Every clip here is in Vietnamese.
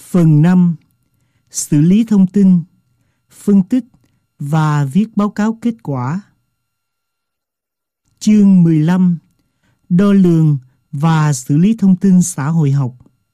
Phần 5. Xử lý thông tin, phân tích và viết báo cáo kết quả. Chương 15. Đo lường và xử lý thông tin xã hội học.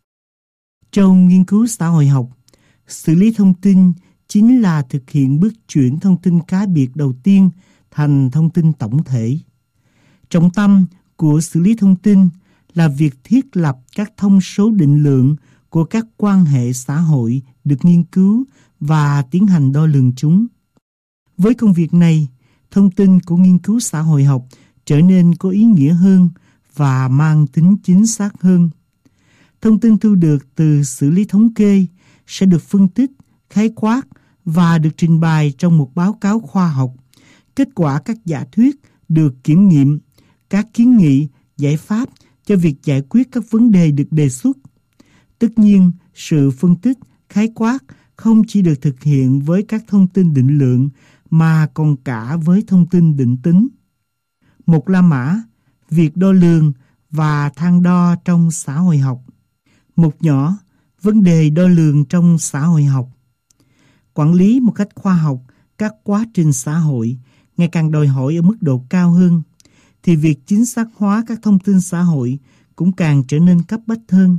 Trong nghiên cứu xã hội học, xử lý thông tin chính là thực hiện bước chuyển thông tin cá biệt đầu tiên thành thông tin tổng thể. Trọng tâm của xử lý thông tin là việc thiết lập các thông số định lượng của các quan hệ xã hội được nghiên cứu và tiến hành đo lường chúng. Với công việc này, thông tin của nghiên cứu xã hội học trở nên có ý nghĩa hơn và mang tính chính xác hơn. Thông tin thu được từ xử lý thống kê sẽ được phân tích, khái quát và được trình bày trong một báo cáo khoa học. Kết quả các giả thuyết được kiểm nghiệm, các kiến nghị, giải pháp cho việc giải quyết các vấn đề được đề xuất. Tất nhiên, sự phân tích, khái quát không chỉ được thực hiện với các thông tin định lượng mà còn cả với thông tin định tính. Một La Mã, việc đo lường và thang đo trong xã hội học. Một nhỏ, vấn đề đo lường trong xã hội học. Quản lý một cách khoa học các quá trình xã hội ngày càng đòi hỏi ở mức độ cao hơn, thì việc chính xác hóa các thông tin xã hội cũng càng trở nên cấp bách hơn.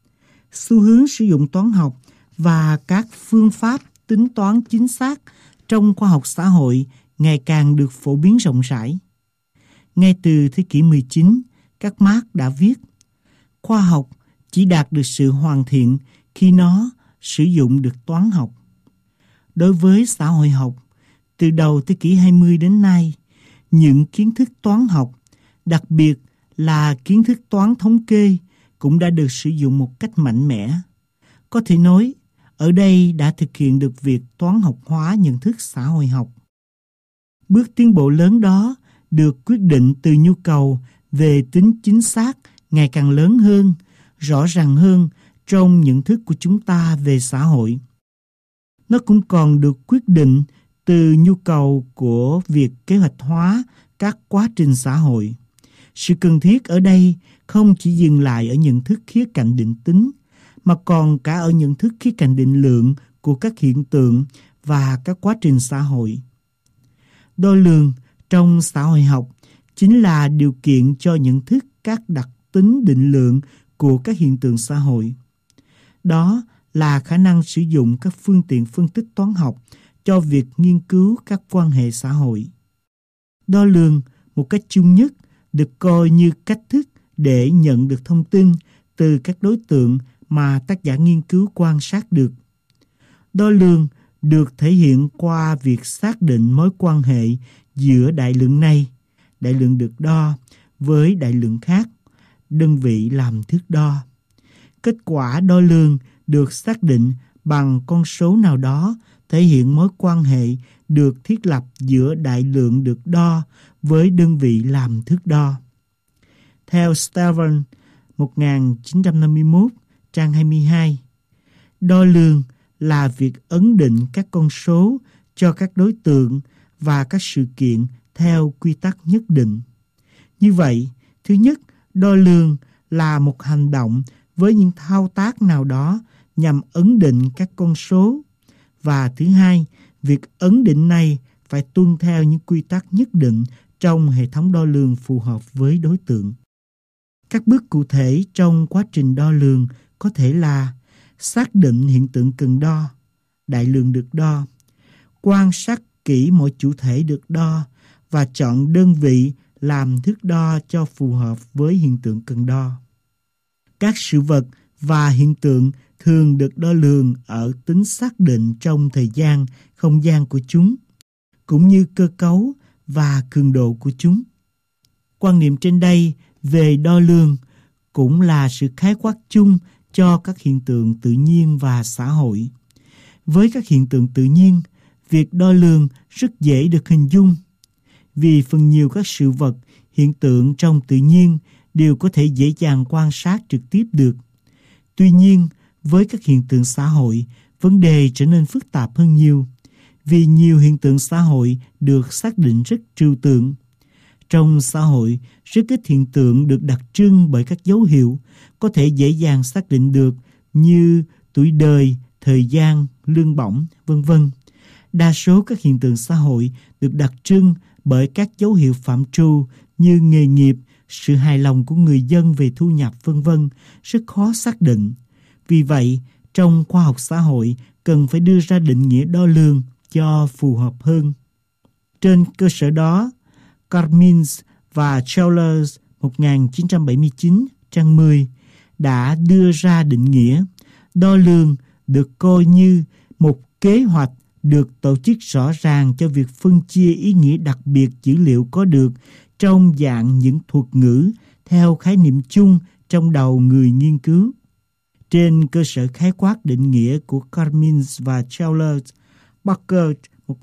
Xu hướng sử dụng toán học và các phương pháp tính toán chính xác trong khoa học xã hội ngày càng được phổ biến rộng rãi. Ngay từ thế kỷ 19, các Marx đã viết, khoa học chỉ đạt được sự hoàn thiện khi nó sử dụng được toán học. Đối với xã hội học, từ đầu thế kỷ 20 đến nay, những kiến thức toán học, đặc biệt là kiến thức toán thống kê, cũng đã được sử dụng một cách mạnh mẽ. Có thể nói, ở đây đã thực hiện được việc toán học hóa nhận thức xã hội học. Bước tiến bộ lớn đó được quyết định từ nhu cầu về tính chính xác ngày càng lớn hơn, rõ ràng hơn trong nhận thức của chúng ta về xã hội. Nó cũng còn được quyết định từ nhu cầu của việc kế hoạch hóa các quá trình xã hội. Sự cần thiết ở đây không chỉ dừng lại ở nhận thức khía cạnh định tính, mà còn cả ở nhận thức khía cạnh định lượng của các hiện tượng và các quá trình xã hội. Đo lường trong xã hội học chính là điều kiện cho nhận thức các đặc tính định lượng của các hiện tượng xã hội. Đó là khả năng sử dụng các phương tiện phân tích toán học cho việc nghiên cứu các quan hệ xã hội. Đo lường một cách chung nhất được coi như cách thức để nhận được thông tin từ các đối tượng mà tác giả nghiên cứu quan sát được. Đo lường được thể hiện qua việc xác định mối quan hệ giữa đại lượng này, đại lượng được đo, với đại lượng khác, đơn vị làm thước đo. Kết quả đo lường được xác định bằng con số nào đó thể hiện mối quan hệ được thiết lập giữa đại lượng được đo với đơn vị làm thước đo. Theo Stavron, 1951, trang 22, đo lường là việc ấn định các con số cho các đối tượng và các sự kiện theo quy tắc nhất định. Như vậy, thứ nhất, đo lường là một hành động với những thao tác nào đó nhằm ấn định các con số. Và thứ hai, việc ấn định này phải tuân theo những quy tắc nhất định trong hệ thống đo lường phù hợp với đối tượng. Các bước cụ thể trong quá trình đo lường có thể là xác định hiện tượng cần đo, đại lượng được đo, quan sát kỹ mỗi chủ thể được đo và chọn đơn vị làm thước đo cho phù hợp với hiện tượng cần đo. Các sự vật và hiện tượng thường được đo lường ở tính xác định trong thời gian, không gian của chúng, cũng như cơ cấu và cường độ của chúng. Quan niệm trên đây về đo lường cũng là sự khái quát chung cho các hiện tượng tự nhiên và xã hội. Với các hiện tượng tự nhiên, việc đo lường rất dễ được hình dung, vì phần nhiều các sự vật, hiện tượng trong tự nhiên đều có thể dễ dàng quan sát trực tiếp được. Tuy nhiên, với các hiện tượng xã hội, vấn đề trở nên phức tạp hơn nhiều, vì nhiều hiện tượng xã hội được xác định rất trừu tượng. Trong xã hội, rất ít hiện tượng được đặc trưng bởi các dấu hiệu có thể dễ dàng xác định được như tuổi đời, thời gian, lương bổng, vân vân. Đa số các hiện tượng xã hội được đặc trưng bởi các dấu hiệu phạm trù như nghề nghiệp, sự hài lòng của người dân về thu nhập, vân vân, rất khó xác định. Vì vậy, trong khoa học xã hội cần phải đưa ra định nghĩa đo lường cho phù hợp hơn. Trên cơ sở đó, Carmins và Chalers 1979, trang 10, đã đưa ra định nghĩa đo lường được coi như một kế hoạch được tổ chức rõ ràng cho việc phân chia ý nghĩa đặc biệt dữ liệu có được trong dạng những thuật ngữ theo khái niệm chung trong đầu người nghiên cứu. Trên cơ sở khái quát định nghĩa của Carmins và Chalers, Barker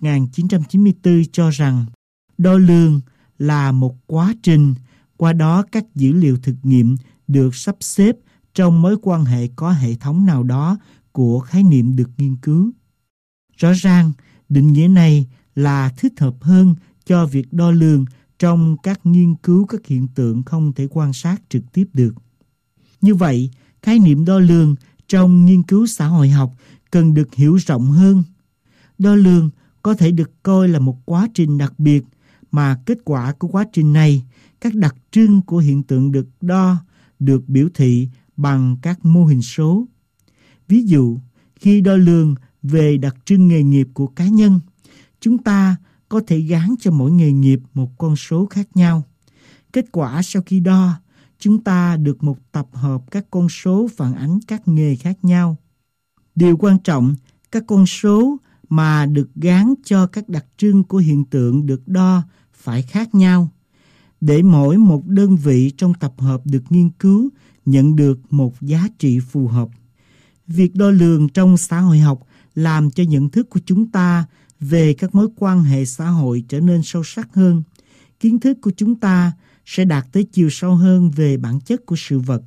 1994 cho rằng đo lường là một quá trình, qua đó các dữ liệu thực nghiệm được sắp xếp trong mối quan hệ có hệ thống nào đó của khái niệm được nghiên cứu. Rõ ràng, định nghĩa này là thích hợp hơn cho việc đo lường trong các nghiên cứu các hiện tượng không thể quan sát trực tiếp được. Như vậy, khái niệm đo lường trong nghiên cứu xã hội học cần được hiểu rộng hơn. Đo lường có thể được coi là một quá trình đặc biệt mà kết quả của quá trình này, các đặc trưng của hiện tượng được đo, được biểu thị bằng các mô hình số. Ví dụ, khi đo lường về đặc trưng nghề nghiệp của cá nhân, chúng ta có thể gán cho mỗi nghề nghiệp một con số khác nhau. Kết quả sau khi đo, chúng ta được một tập hợp các con số phản ánh các nghề khác nhau. Điều quan trọng, các con số mà được gán cho các đặc trưng của hiện tượng được đo phải khác nhau, để mỗi một đơn vị trong tập hợp được nghiên cứu nhận được một giá trị phù hợp. Việc đo lường trong xã hội học làm cho nhận thức của chúng ta về các mối quan hệ xã hội trở nên sâu sắc hơn. Kiến thức của chúng ta sẽ đạt tới chiều sâu hơn về bản chất của sự vật.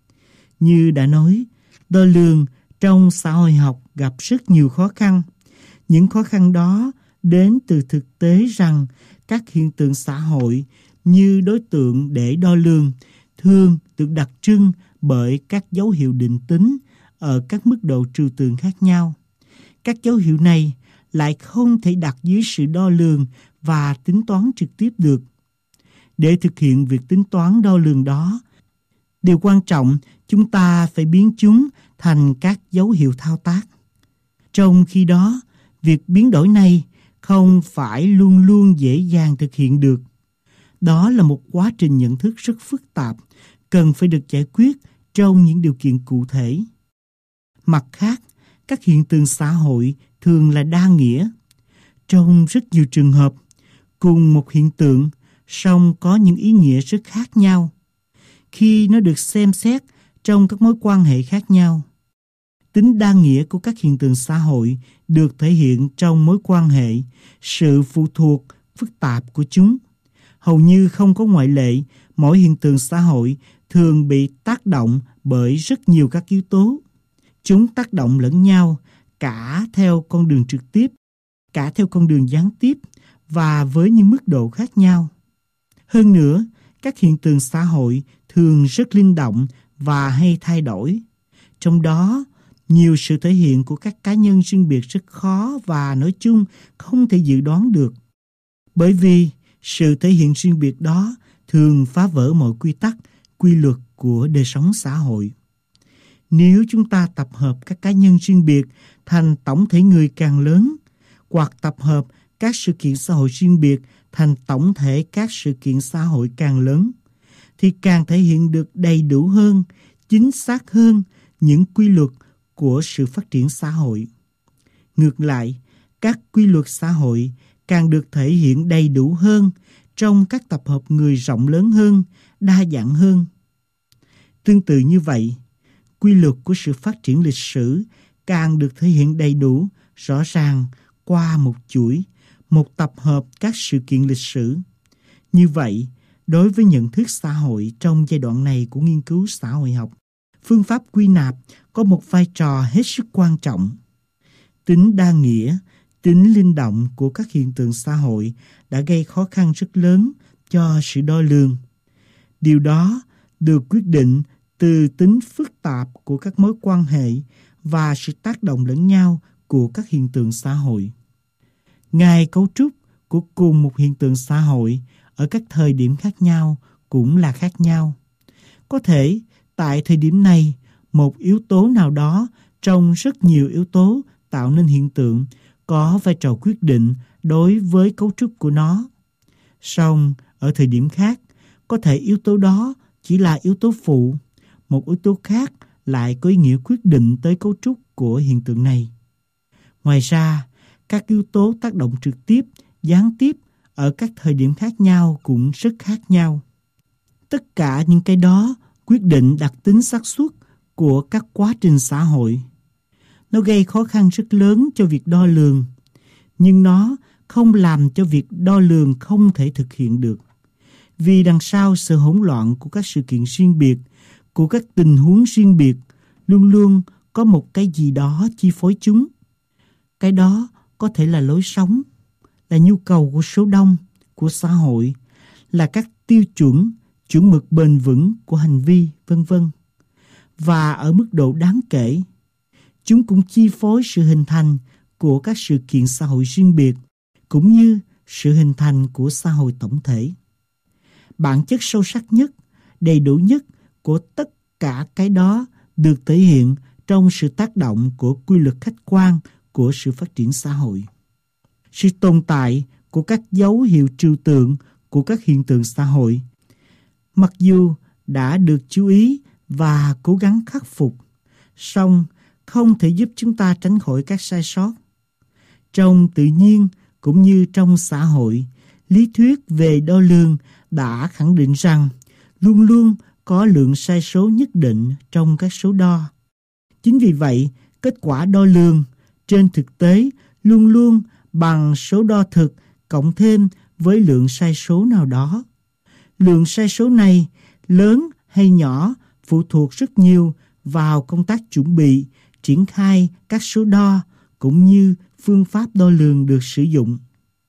Như đã nói, đo lường trong xã hội học gặp rất nhiều khó khăn. Những khó khăn đó đến từ thực tế rằng các hiện tượng xã hội như đối tượng để đo lường thường được đặc trưng bởi các dấu hiệu định tính ở các mức độ trừu tượng khác nhau. Các dấu hiệu này lại không thể đặt dưới sự đo lường và tính toán trực tiếp được. Để thực hiện việc tính toán đo lường đó, điều quan trọng chúng ta phải biến chúng thành các dấu hiệu thao tác. Trong khi đó, việc biến đổi này không phải luôn luôn dễ dàng thực hiện được. Đó là một quá trình nhận thức rất phức tạp, cần phải được giải quyết trong những điều kiện cụ thể. Mặt khác, các hiện tượng xã hội thường là đa nghĩa. Trong rất nhiều trường hợp, cùng một hiện tượng song có những ý nghĩa rất khác nhau khi nó được xem xét trong các mối quan hệ khác nhau. Tính đa nghĩa của các hiện tượng xã hội được thể hiện trong mối quan hệ, sự phụ thuộc phức tạp của chúng. Hầu như không có ngoại lệ, mỗi hiện tượng xã hội thường bị tác động bởi rất nhiều các yếu tố. Chúng tác động lẫn nhau cả theo con đường trực tiếp, cả theo con đường gián tiếp và với những mức độ khác nhau. Hơn nữa, các hiện tượng xã hội thường rất linh động và hay thay đổi. Trong đó, nhiều sự thể hiện của các cá nhân riêng biệt rất khó và nói chung không thể dự đoán được. Bởi vì sự thể hiện riêng biệt đó thường phá vỡ mọi quy tắc, quy luật của đời sống xã hội. Nếu chúng ta tập hợp các cá nhân riêng biệt thành tổng thể người càng lớn, hoặc tập hợp các sự kiện xã hội riêng biệt thành tổng thể các sự kiện xã hội càng lớn, thì càng thể hiện được đầy đủ hơn, chính xác hơn những quy luật của sự phát triển xã hội. Ngược lại, các quy luật xã hội càng được thể hiện đầy đủ hơn trong các tập hợp người rộng lớn hơn, đa dạng hơn. Tương tự như vậy, quy luật của sự phát triển lịch sử càng được thể hiện đầy đủ, rõ ràng qua một chuỗi, một tập hợp các sự kiện lịch sử. Như vậy, đối với nhận thức xã hội trong giai đoạn này của nghiên cứu xã hội học, phương pháp quy nạp có một vai trò hết sức quan trọng. Tính đa nghĩa, tính linh động của các hiện tượng xã hội đã gây khó khăn rất lớn cho sự đo lường. Điều đó được quyết định từ tính phức tạp của các mối quan hệ và sự tác động lẫn nhau của các hiện tượng xã hội. Ngay cấu trúc của cùng một hiện tượng xã hội ở các thời điểm khác nhau cũng là khác nhau. Có thể tại thời điểm này, một yếu tố nào đó trong rất nhiều yếu tố tạo nên hiện tượng có vai trò quyết định đối với cấu trúc của nó. Song ở thời điểm khác, có thể yếu tố đó chỉ là yếu tố phụ, một yếu tố khác lại có ý nghĩa quyết định tới cấu trúc của hiện tượng này. Ngoài ra, các yếu tố tác động trực tiếp, gián tiếp ở các thời điểm khác nhau cũng rất khác nhau. Tất cả những cái đó quyết định đặc tính xác suất của các quá trình xã hội. Nó gây khó khăn rất lớn cho việc đo lường, nhưng nó không làm cho việc đo lường không thể thực hiện được. Vì đằng sau sự hỗn loạn của các sự kiện riêng biệt, của các tình huống riêng biệt, luôn luôn có một cái gì đó chi phối chúng. Cái đó có thể là lối sống, là nhu cầu của số đông, của xã hội, là các tiêu chuẩn, chuẩn mực bền vững của hành vi, vân vân. Và ở mức độ đáng kể, chúng cũng chi phối sự hình thành của các sự kiện xã hội riêng biệt, cũng như sự hình thành của xã hội tổng thể. Bản chất sâu sắc nhất, đầy đủ nhất của tất cả cái đó được thể hiện trong sự tác động của quy luật khách quan của sự phát triển xã hội. Sự tồn tại của các dấu hiệu trừu tượng của các hiện tượng xã hội, mặc dù đã được chú ý và cố gắng khắc phục, song không thể giúp chúng ta tránh khỏi các sai sót. Trong tự nhiên cũng như trong xã hội, lý thuyết về đo lường đã khẳng định rằng luôn luôn có lượng sai số nhất định trong các số đo. Chính vì vậy, kết quả đo lường trên thực tế luôn luôn bằng số đo thực cộng thêm với lượng sai số nào đó. Lượng sai số này, lớn hay nhỏ, phụ thuộc rất nhiều vào công tác chuẩn bị, triển khai các số đo cũng như phương pháp đo lường được sử dụng.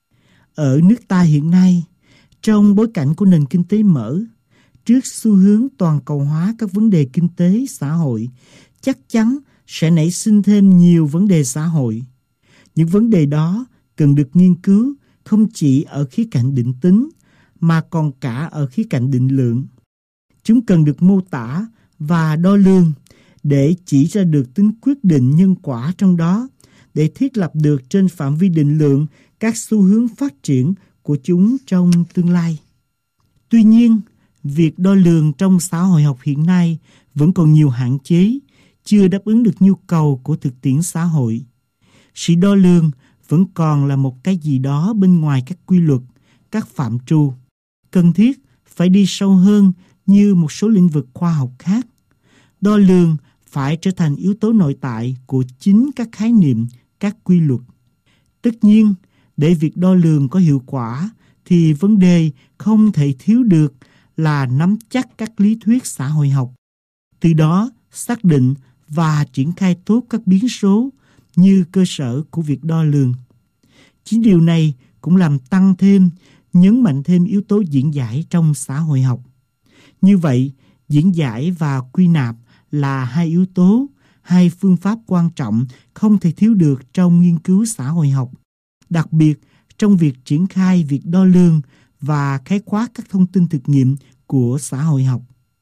Ở nước ta hiện nay, trong bối cảnh của nền kinh tế mở, trước xu hướng toàn cầu hóa các vấn đề kinh tế, xã hội, chắc chắn sẽ nảy sinh thêm nhiều vấn đề xã hội. Những vấn đề đó cần được nghiên cứu không chỉ ở khía cạnh định tính, mà còn cả ở khía cạnh định lượng. Chúng cần được mô tả và đo lường để chỉ ra được tính quyết định nhân quả trong đó, để thiết lập được trên phạm vi định lượng các xu hướng phát triển của chúng trong tương lai. Tuy nhiên, việc đo lường trong xã hội học hiện nay vẫn còn nhiều hạn chế, chưa đáp ứng được nhu cầu của thực tiễn xã hội. Sự đo lường vẫn còn là một cái gì đó bên ngoài các quy luật, các phạm trù, cần thiết phải đi sâu hơn như một số lĩnh vực khoa học khác. Đo lường phải trở thành yếu tố nội tại của chính các khái niệm, các quy luật. Tất nhiên, để việc đo lường có hiệu quả thì vấn đề không thể thiếu được là nắm chắc các lý thuyết xã hội học. Từ đó, xác định và triển khai tốt các biến số như cơ sở của việc đo lường. Chính điều này cũng làm tăng thêm, nhấn mạnh thêm yếu tố diễn giải trong xã hội học. Như vậy, diễn giải và quy nạp là hai yếu tố, hai phương pháp quan trọng không thể thiếu được trong nghiên cứu xã hội học, đặc biệt trong việc triển khai việc đo lường và khái quát các thông tin thực nghiệm của xã hội học.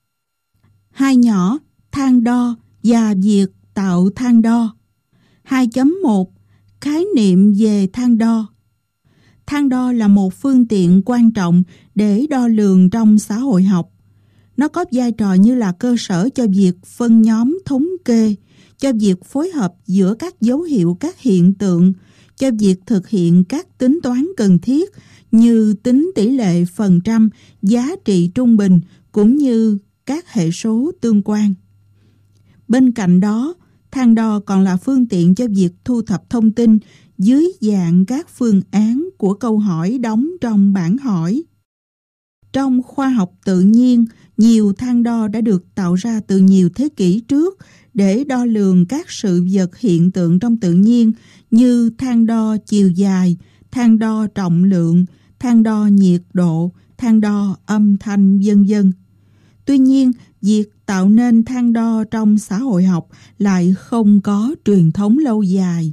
Hai nhỏ, thang đo và việc tạo thang đo. 2.1 Khái niệm về thang đo. Thang đo là một phương tiện quan trọng để đo lường trong xã hội học. Nó có vai trò như là cơ sở cho việc phân nhóm thống kê, cho việc phối hợp giữa các dấu hiệu các hiện tượng, cho việc thực hiện các tính toán cần thiết như tính tỷ lệ phần trăm, giá trị trung bình cũng như các hệ số tương quan. Bên cạnh đó, thang đo còn là phương tiện cho việc thu thập thông tin dưới dạng các phương án của câu hỏi đóng trong bảng hỏi. Trong khoa học tự nhiên, nhiều thang đo đã được tạo ra từ nhiều thế kỷ trước để đo lường các sự vật hiện tượng trong tự nhiên như thang đo chiều dài, thang đo trọng lượng, thang đo nhiệt độ, thang đo âm thanh, vân vân. Tuy nhiên, việc tạo nên thang đo trong xã hội học lại không có truyền thống lâu dài.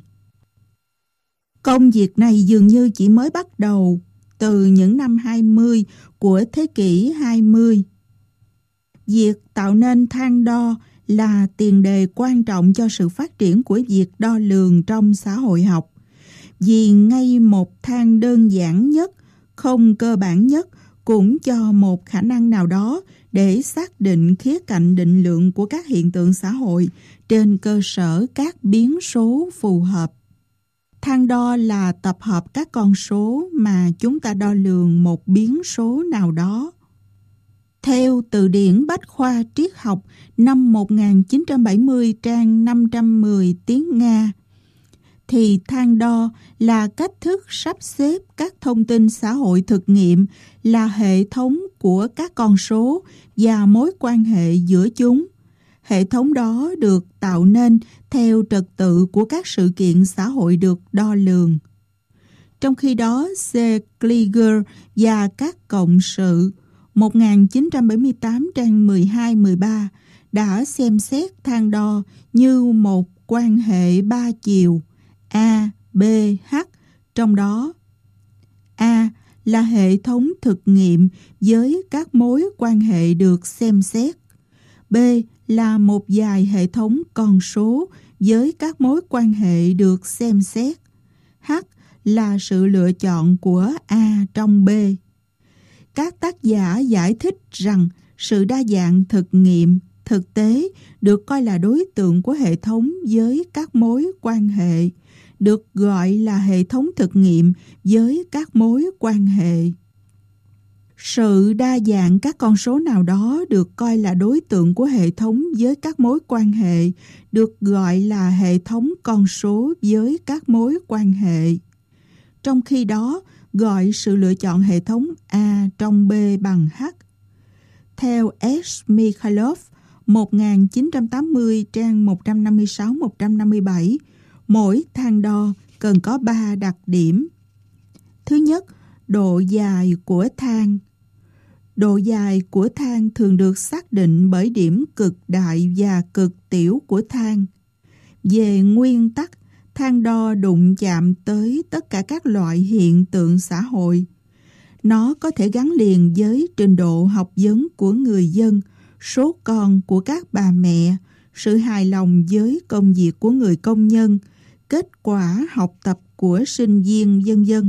Công việc này dường như chỉ mới bắt đầu từ những năm 20 của thế kỷ 20. Việc tạo nên thang đo là tiền đề quan trọng cho sự phát triển của việc đo lường trong xã hội học. Vì ngay một thang đơn giản nhất, không cơ bản nhất cũng cho một khả năng nào đó để xác định khía cạnh định lượng của các hiện tượng xã hội trên cơ sở các biến số phù hợp. Thang đo là tập hợp các con số mà chúng ta đo lường một biến số nào đó. Theo từ điển Bách khoa triết học năm 1970 trang 510 tiếng Nga, thì thang đo là cách thức sắp xếp các thông tin xã hội thực nghiệm, là hệ thống của các con số và mối quan hệ giữa chúng. Hệ thống đó được tạo nên theo trật tự của các sự kiện xã hội được đo lường. Trong khi đó, C. Kliger và các cộng sự 1978 trang 12-13 đã xem xét thang đo như một quan hệ ba chiều A, B, H, trong đó A là hệ thống thực nghiệm với các mối quan hệ được xem xét, B là một vài hệ thống con số với các mối quan hệ được xem xét, H là sự lựa chọn của A trong B. Các tác giả giải thích rằng sự đa dạng thực nghiệm, thực tế được coi là đối tượng của hệ thống với các mối quan hệ, được gọi là hệ thống thực nghiệm với các mối quan hệ. Sự đa dạng các con số nào đó được coi là đối tượng của hệ thống với các mối quan hệ, được gọi là hệ thống con số với các mối quan hệ. Trong khi đó, gọi sự lựa chọn hệ thống A trong B bằng H. Theo S. Mikhailov, 1980 trang 156-157, mỗi thang đo cần có 3 đặc điểm. Thứ nhất, độ dài của thang. Độ dài của thang thường được xác định bởi điểm cực đại và cực tiểu của thang. Về nguyên tắc, thang đo đụng chạm tới tất cả các loại hiện tượng xã hội. Nó có thể gắn liền với trình độ học vấn của người dân, số con của các bà mẹ, sự hài lòng với công việc của người công nhân, kết quả học tập của sinh viên, vân vân.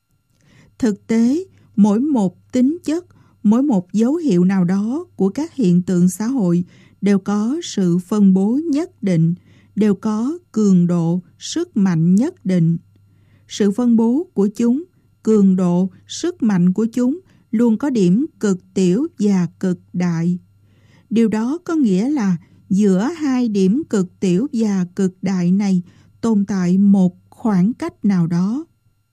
Thực tế, mỗi một tính chất, mỗi một dấu hiệu nào đó của các hiện tượng xã hội đều có sự phân bố nhất định, đều có cường độ, sức mạnh nhất định. Sự phân bố của chúng, cường độ, sức mạnh của chúng luôn có điểm cực tiểu và cực đại. Điều đó có nghĩa là giữa hai điểm cực tiểu và cực đại này tồn tại một khoảng cách nào đó.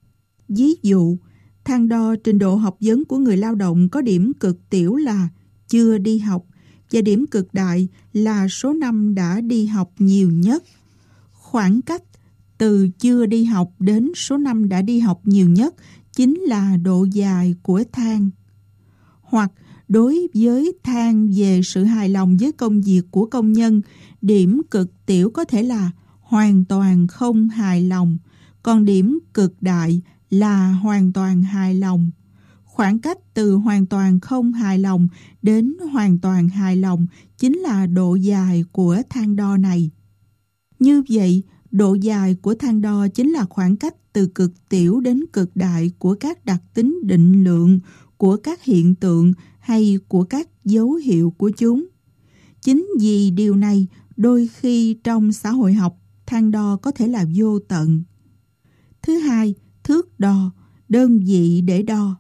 Ví dụ, thang đo trình độ học vấn của người lao động có điểm cực tiểu là chưa đi học và điểm cực đại là số năm đã đi học nhiều nhất. Khoảng cách từ chưa đi học đến số năm đã đi học nhiều nhất chính là độ dài của thang. Hoặc đối với thang về sự hài lòng với công việc của công nhân, điểm cực tiểu có thể là hoàn toàn không hài lòng, còn điểm cực đại là hoàn toàn hài lòng. Khoảng cách từ hoàn toàn không hài lòng đến hoàn toàn hài lòng chính là độ dài của thang đo này. Như vậy, độ dài của thang đo chính là khoảng cách từ cực tiểu đến cực đại của các đặc tính định lượng, của các hiện tượng hay của các dấu hiệu của chúng. Chính vì điều này, đôi khi trong xã hội học, thang đo có thể là vô tận. Thứ hai, thước đo, đơn vị để đo.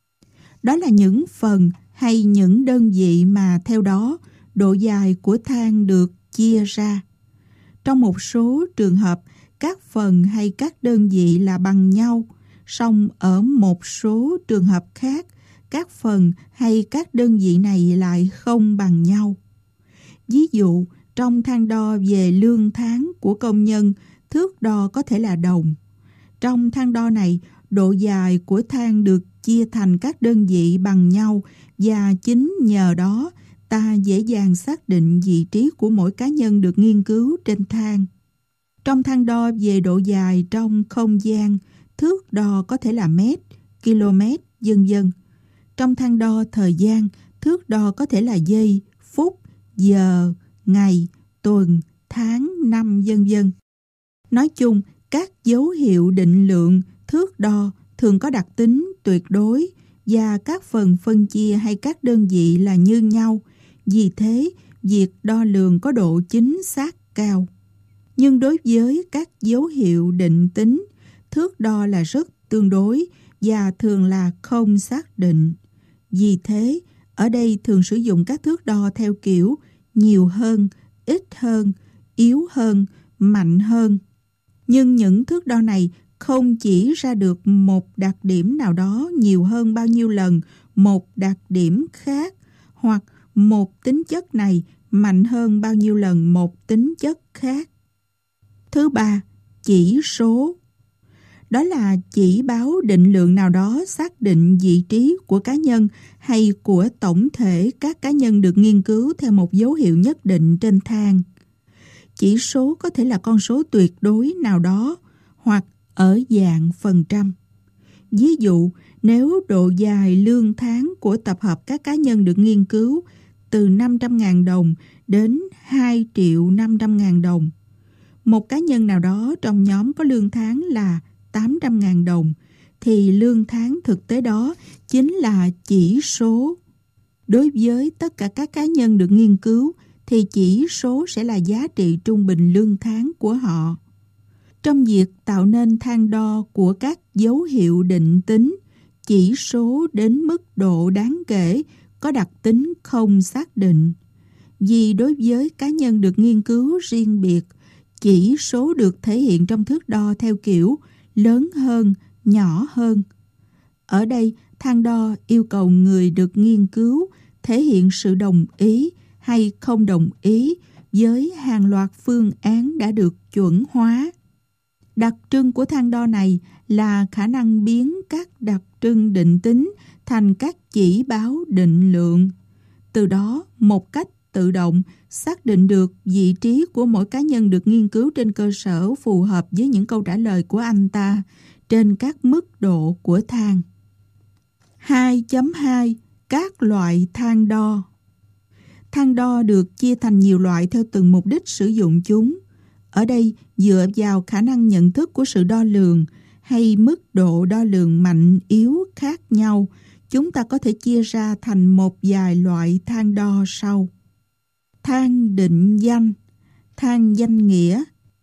Đó là những phần hay những đơn vị mà theo đó độ dài của thang được chia ra. Trong một số trường hợp, các phần hay các đơn vị là bằng nhau, song ở một số trường hợp khác, các phần hay các đơn vị này lại không bằng nhau. Ví dụ, trong thang đo về lương tháng của công nhân, thước đo có thể là đồng. Trong thang đo này, độ dài của thang được chia thành các đơn vị bằng nhau và chính nhờ đó ta dễ dàng xác định vị trí của mỗi cá nhân được nghiên cứu trên thang. Trong thang đo về độ dài trong không gian, thước đo có thể là mét, km, vân vân. Trong thang đo thời gian, thước đo có thể là giây, phút, giờ, ngày, tuần, tháng, năm, vân vân. Nói chung, các dấu hiệu định lượng, thước đo thường có đặc tính tuyệt đối và các phần phân chia hay các đơn vị là như nhau. Vì thế, việc đo lường có độ chính xác cao. Nhưng đối với các dấu hiệu định tính, thước đo là rất tương đối và thường là không xác định. Vì thế, ở đây thường sử dụng các thước đo theo kiểu nhiều hơn, ít hơn, yếu hơn, mạnh hơn. Nhưng những thước đo này không chỉ ra được một đặc điểm nào đó nhiều hơn bao nhiêu lần một đặc điểm khác, hoặc một tính chất này mạnh hơn bao nhiêu lần một tính chất khác. Thứ ba, chỉ số. Đó là chỉ báo định lượng nào đó xác định vị trí của cá nhân hay của tổng thể các cá nhân được nghiên cứu theo một dấu hiệu nhất định trên thang. Chỉ số có thể là con số tuyệt đối nào đó hoặc ở dạng phần trăm. Ví dụ, nếu độ dài lương tháng của tập hợp các cá nhân được nghiên cứu từ 500.000 đồng đến 2.500.000 đồng, một cá nhân nào đó trong nhóm có lương tháng là 800.000 đồng, thì lương tháng thực tế đó chính là chỉ số. Đối với tất cả các cá nhân được nghiên cứu, thì chỉ số sẽ là giá trị trung bình lương tháng của họ. Trong việc tạo nên thang đo của các dấu hiệu định tính, chỉ số đến mức độ đáng kể có đặc tính không xác định. Vì đối với cá nhân được nghiên cứu riêng biệt, chỉ số được thể hiện trong thước đo theo kiểu lớn hơn, nhỏ hơn. Ở đây, thang đo yêu cầu người được nghiên cứu thể hiện sự đồng ý hay không đồng ý với hàng loạt phương án đã được chuẩn hóa. Đặc trưng của thang đo này là khả năng biến các đặc trưng định tính thành các chỉ báo định lượng. Từ đó, một cách tự động xác định được vị trí của mỗi cá nhân được nghiên cứu trên cơ sở phù hợp với những câu trả lời của anh ta trên các mức độ của thang. 2.2 Các loại thang đo. Thang đo được chia thành nhiều loại theo từng mục đích sử dụng chúng. Ở đây, dựa vào khả năng nhận thức của sự đo lường hay mức độ đo lường mạnh yếu khác nhau, chúng ta có thể chia ra thành một vài loại thang đo sau. Thang định danh, thang danh nghĩa.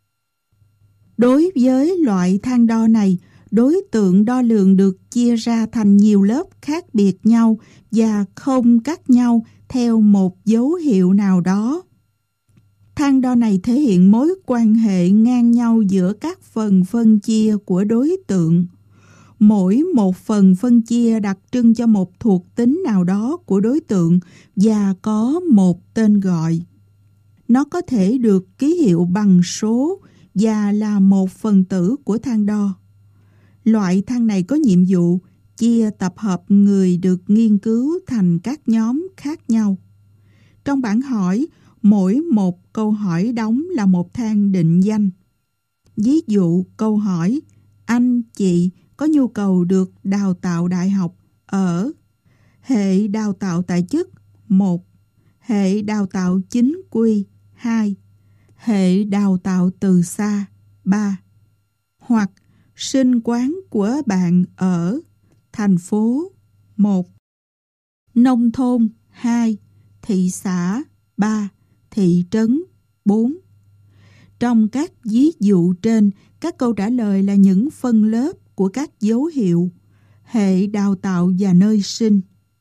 Đối với loại thang đo này, đối tượng đo lường được chia ra thành nhiều lớp khác biệt nhau và không cắt nhau theo một dấu hiệu nào đó. Thang đo này thể hiện mối quan hệ ngang nhau giữa các phần phân chia của đối tượng. Mỗi một phần phân chia đặc trưng cho một thuộc tính nào đó của đối tượng và có một tên gọi. Nó có thể được ký hiệu bằng số và là một phần tử của thang đo. Loại thang này có nhiệm vụ chia tập hợp người được nghiên cứu thành các nhóm khác nhau. Trong bảng hỏi, mỗi một câu hỏi đóng là một thang định danh. Ví dụ câu hỏi: anh chị có nhu cầu được đào tạo đại học ở hệ đào tạo tại chức 1, hệ đào tạo chính quy 2, hệ đào tạo từ xa 3, hoặc sinh quán của bạn ở thành phố 1, nông thôn 2, thị xã 3, thị trấn 4. Trong các ví dụ trên, các câu trả lời là những phân lớp của các dấu hiệu, hệ đào tạo và nơi sinh.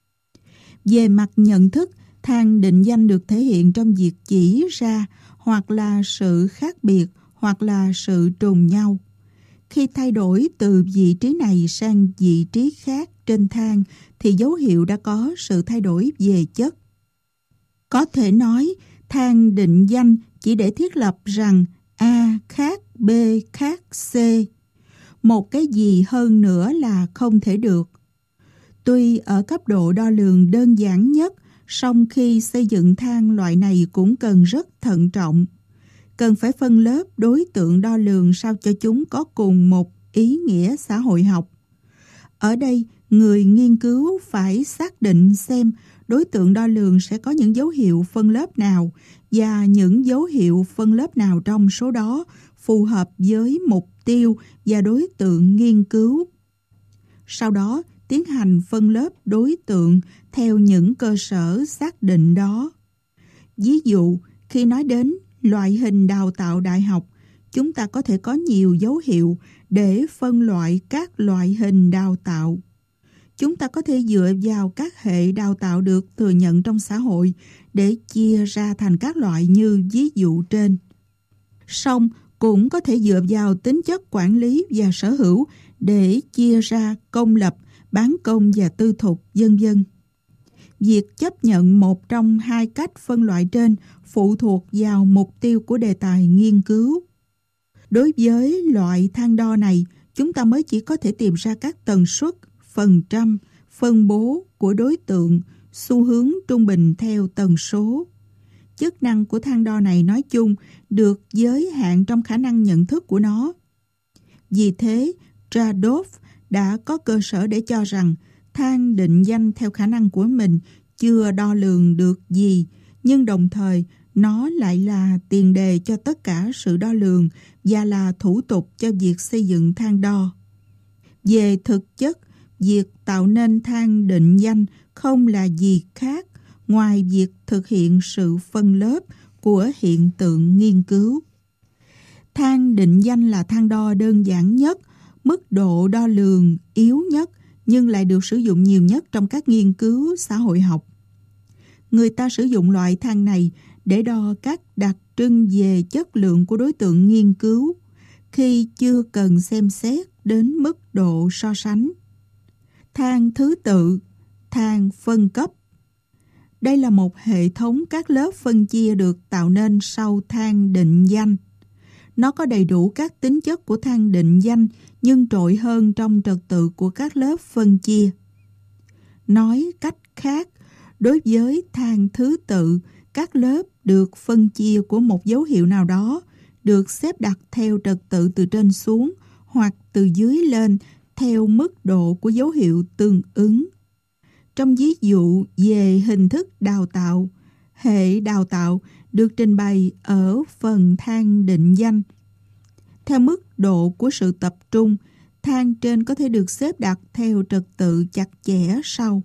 Về mặt nhận thức, thang định danh được thể hiện trong việc chỉ ra hoặc là sự khác biệt hoặc là sự trùng nhau. Khi thay đổi từ vị trí này sang vị trí khác trên thang thì dấu hiệu đã có sự thay đổi về chất. Có thể nói, thang định danh chỉ để thiết lập rằng A khác B khác C. Một cái gì hơn nữa là không thể được. Tuy ở cấp độ đo lường đơn giản nhất, Song khi xây dựng thang loại này cũng cần rất thận trọng. Cần phải phân lớp đối tượng đo lường sao cho chúng có cùng một ý nghĩa xã hội học. Ở đây, người nghiên cứu phải xác định xem đối tượng đo lường sẽ có những dấu hiệu phân lớp nào và những dấu hiệu phân lớp nào trong số đó phù hợp với mục tiêu và đối tượng nghiên cứu. Sau đó, tiến hành phân lớp đối tượng theo những cơ sở xác định đó. Ví dụ, khi nói đến loại hình đào tạo đại học, chúng ta có thể có nhiều dấu hiệu để phân loại các loại hình đào tạo. Chúng ta có thể dựa vào các hệ đào tạo được thừa nhận trong xã hội để chia ra thành các loại như ví dụ trên. Song cũng có thể dựa vào tính chất quản lý và sở hữu để chia ra công lập, bán công và tư thục, vân vân. Việc chấp nhận một trong hai cách phân loại trên phụ thuộc vào mục tiêu của đề tài nghiên cứu. Đối với loại thang đo này, chúng ta mới chỉ có thể tìm ra các tần suất, phần trăm, phân bố của đối tượng, xu hướng trung bình theo tần số. Chức năng của thang đo này nói chung được giới hạn trong khả năng nhận thức của nó. Vì thế, Radov đã có cơ sở để cho rằng thang định danh theo khả năng của mình chưa đo lường được gì, nhưng đồng thời nó lại là tiền đề cho tất cả sự đo lường và là thủ tục cho việc xây dựng thang đo. Về thực chất, việc tạo nên thang định danh không là gì khác ngoài việc thực hiện sự phân lớp của hiện tượng nghiên cứu. Thang định danh là thang đo đơn giản nhất, mức độ đo lường yếu nhất, nhưng lại được sử dụng nhiều nhất trong các nghiên cứu xã hội học. Người ta sử dụng loại thang này để đo các đặc trưng về chất lượng của đối tượng nghiên cứu khi chưa cần xem xét đến mức độ so sánh. Thang thứ tự, thang phân cấp. Đây là một hệ thống các lớp phân chia được tạo nên sau thang định danh. Nó có đầy đủ các tính chất của thang định danh nhưng trội hơn trong trật tự của các lớp phân chia. Nói cách khác, đối với thang thứ tự, các lớp được phân chia của một dấu hiệu nào đó được xếp đặt theo trật tự từ trên xuống hoặc từ dưới lên theo mức độ của dấu hiệu tương ứng. Trong ví dụ về hình thức đào tạo, hệ đào tạo được trình bày ở phần thang định danh. Theo mức độ của sự tập trung, thang trên có thể được xếp đặt theo trật tự chặt chẽ sau.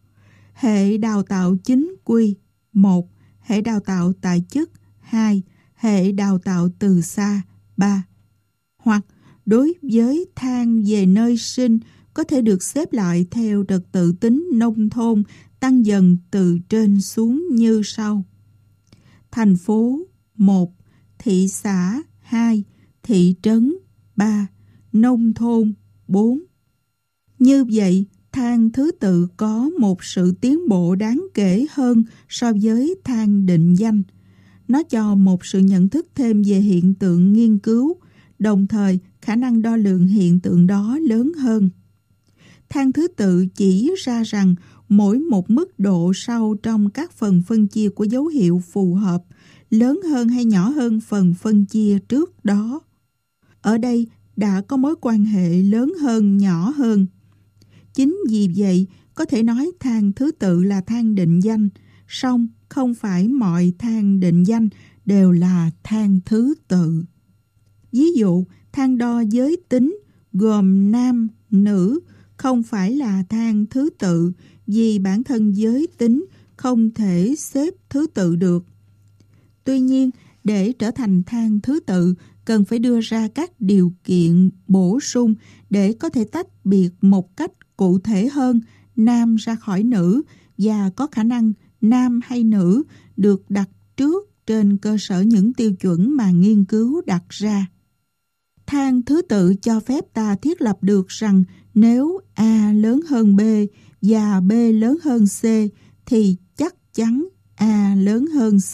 Hệ đào tạo chính quy 1. Hệ đào tạo tại chức 2. Hệ đào tạo từ xa 3. Hoặc đối với thang về nơi sinh có thể được xếp lại theo trật tự tính nông thôn tăng dần từ trên xuống như sau. Thành phố 1. Thị xã 2. Thị trấn 3. Nông thôn 4. Như vậy, thang thứ tự có một sự tiến bộ đáng kể hơn so với thang định danh. Nó cho một sự nhận thức thêm về hiện tượng nghiên cứu, đồng thời khả năng đo lường hiện tượng đó lớn hơn. Thang thứ tự chỉ ra rằng mỗi một mức độ sau trong các phần phân chia của dấu hiệu phù hợp lớn hơn hay nhỏ hơn phần phân chia trước đó. Ở đây đã có mối quan hệ lớn hơn nhỏ hơn. Chính vì vậy, có thể nói thang thứ tự là thang định danh, song không phải mọi thang định danh đều là thang thứ tự. Ví dụ, thang đo giới tính gồm nam, nữ không phải là thang thứ tự vì bản thân giới tính không thể xếp thứ tự được. Tuy nhiên, để trở thành thang thứ tự, cần phải đưa ra các điều kiện bổ sung để có thể tách biệt một cách cụ thể hơn nam ra khỏi nữ và có khả năng nam hay nữ được đặt trước trên cơ sở những tiêu chuẩn mà nghiên cứu đặt ra. Thang thứ tự cho phép ta thiết lập được rằng nếu A lớn hơn B và B lớn hơn C thì chắc chắn A lớn hơn C.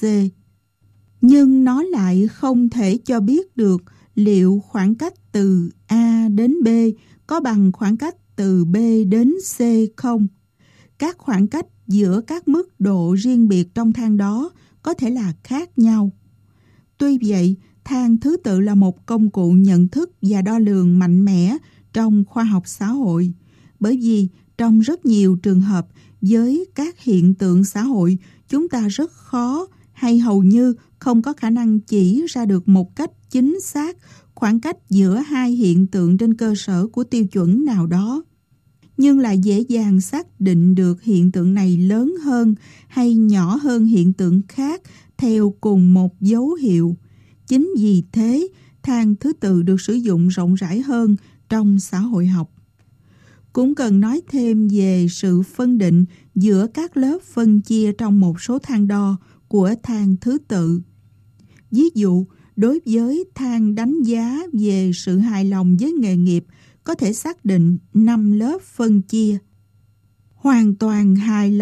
Nhưng nó lại không thể cho biết được liệu khoảng cách từ A đến B có bằng khoảng cách từ B đến C không. Các khoảng cách giữa các mức độ riêng biệt trong thang đó có thể là khác nhau. Tuy vậy, thang thứ tự là một công cụ nhận thức và đo lường mạnh mẽ trong khoa học xã hội, bởi vì trong rất nhiều trường hợp với các hiện tượng xã hội, chúng ta rất khó hay hầu như không có khả năng chỉ ra được một cách chính xác khoảng cách giữa hai hiện tượng trên cơ sở của tiêu chuẩn nào đó, nhưng lại dễ dàng xác định được hiện tượng này lớn hơn hay nhỏ hơn hiện tượng khác theo cùng một dấu hiệu. Chính vì thế, thang thứ tự được sử dụng rộng rãi hơn trong xã hội học. Cũng cần nói thêm về sự phân định giữa các lớp phân chia trong một số thang đo của thang thứ tự. Ví dụ, đối với thang đánh giá về sự hài lòng với nghề nghiệp, có thể xác định 5 lớp phân chia. Hoàn toàn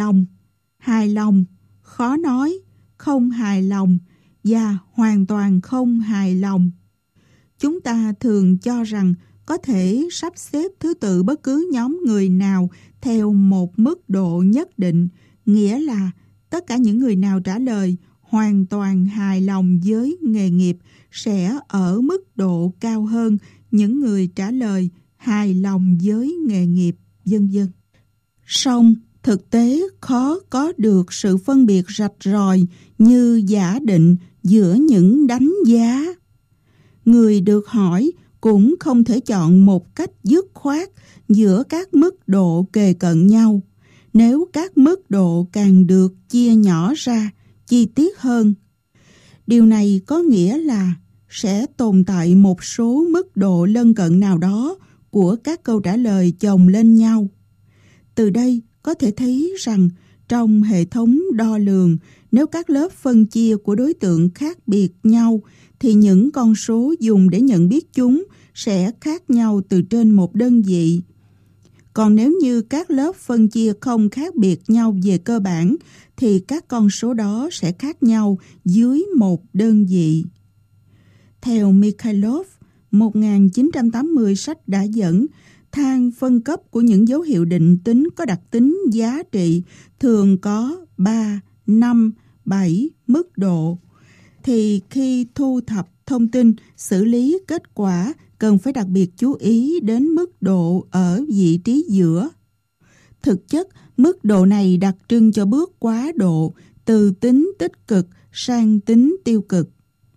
hài lòng, khó nói, không hài lòng và hoàn toàn không hài lòng. Chúng ta thường cho rằng có thể sắp xếp thứ tự bất cứ nhóm người nào theo một mức độ nhất định, nghĩa là tất cả những người nào trả lời hoàn toàn hài lòng với nghề nghiệp sẽ ở mức độ cao hơn những người trả lời hài lòng với nghề nghiệp, vân vân. Song thực tế khó có được sự phân biệt rạch ròi như giả định giữa những đánh giá. Người được hỏi cũng không thể chọn một cách dứt khoát giữa các mức độ kề cận nhau, nếu các mức độ càng được chia nhỏ ra, chi tiết hơn. Điều này có nghĩa là sẽ tồn tại một số mức độ lân cận nào đó của các câu trả lời chồng lên nhau. Từ đây có thể thấy rằng trong hệ thống đo lường, nếu các lớp phân chia của đối tượng khác biệt nhau, thì những con số dùng để nhận biết chúng sẽ khác nhau từ trên một đơn vị. Còn nếu như các lớp phân chia không khác biệt nhau về cơ bản, thì các con số đó sẽ khác nhau dưới một đơn vị. Theo Mikhailov, 1980 sách đã dẫn, thang phân cấp của những dấu hiệu định tính có đặc tính giá trị thường có 3, 5, 7 mức độ. Thì khi thu thập thông tin, xử lý kết quả cần phải đặc biệt chú ý đến mức độ ở vị trí giữa. Thực chất, mức độ này đặc trưng cho bước quá độ từ tính tích cực sang tính tiêu cực.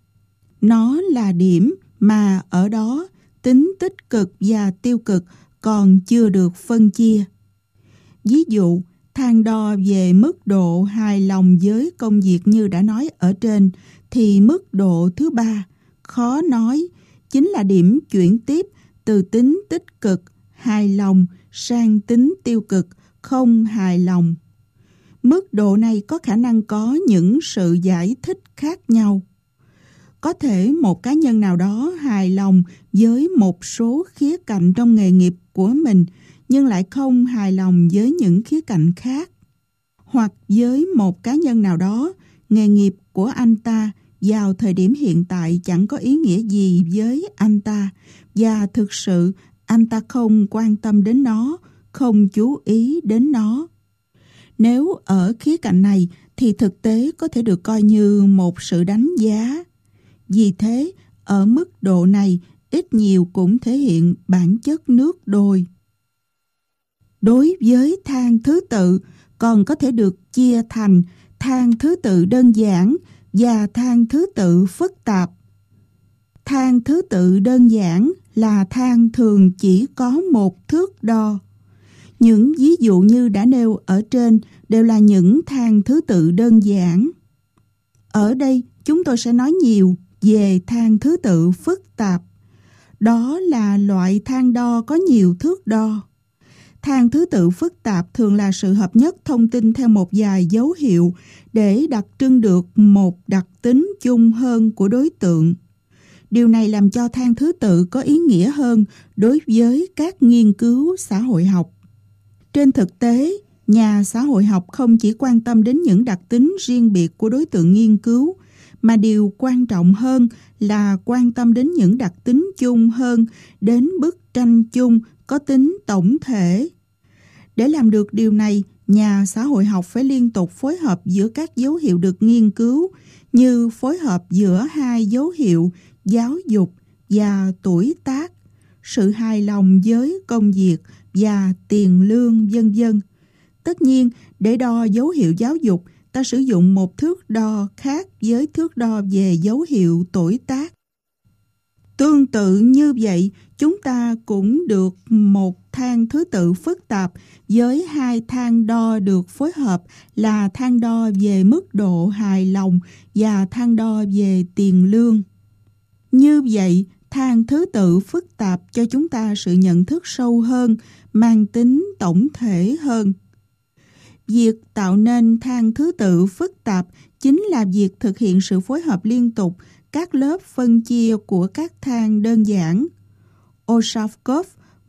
Nó là điểm mà ở đó tính tích cực và tiêu cực còn chưa được phân chia. Ví dụ, thang đo về mức độ hài lòng với công việc như đã nói ở trên, thì mức độ thứ 3, khó nói, chính là điểm chuyển tiếp từ tính tích cực, hài lòng sang tính tiêu cực, không hài lòng. Mức độ này có khả năng có những sự giải thích khác nhau. Có thể một cá nhân nào đó hài lòng với một số khía cạnh trong nghề nghiệp của mình, nhưng lại không hài lòng với những khía cạnh khác. Hoặc với một cá nhân nào đó, nghề nghiệp của anh ta vào thời điểm hiện tại chẳng có ý nghĩa gì với anh ta, và thực sự anh ta không quan tâm đến nó, không chú ý đến nó. Nếu ở khía cạnh này thì thực tế có thể được coi như một sự đánh giá. Vì thế, ở mức độ này, ít nhiều cũng thể hiện bản chất nước đôi. Đối với thang thứ tự, còn có thể được chia thành thang thứ tự đơn giản và thang thứ tự phức tạp. Thang thứ tự đơn giản là thang thường chỉ có một thước đo. Những ví dụ như đã nêu ở trên đều là những thang thứ tự đơn giản. Ở đây chúng tôi sẽ nói nhiều về thang thứ tự phức tạp. Đó là loại thang đo có nhiều thước đo. Thang thứ tự phức tạp thường là sự hợp nhất thông tin theo một vài dấu hiệu để đặc trưng được một đặc tính chung hơn của đối tượng. Điều này làm cho thang thứ tự có ý nghĩa hơn đối với các nghiên cứu xã hội học. Trên thực tế, nhà xã hội học không chỉ quan tâm đến những đặc tính riêng biệt của đối tượng nghiên cứu, mà điều quan trọng hơn là quan tâm đến những đặc tính chung hơn, đến bức tranh chung có tính tổng thể. Để làm được điều này, Nhà xã hội học phải liên tục phối hợp giữa các dấu hiệu được nghiên cứu, như phối hợp giữa hai dấu hiệu giáo dục và tuổi tác, sự hài lòng với công việc và tiền lương, vân vân. Tất nhiên, để đo dấu hiệu giáo dục, ta sử dụng một thước đo khác với thước đo về dấu hiệu tuổi tác. Tương tự như vậy, chúng ta cũng được một thang thứ tự phức tạp với hai thang đo được phối hợp là thang đo về mức độ hài lòng và thang đo về tiền lương. Như vậy, thang thứ tự phức tạp cho chúng ta sự nhận thức sâu hơn, mang tính tổng thể hơn. Việc tạo nên thang thứ tự phức tạp chính là việc thực hiện sự phối hợp liên tục các lớp phân chia của các thang đơn giản. Osakov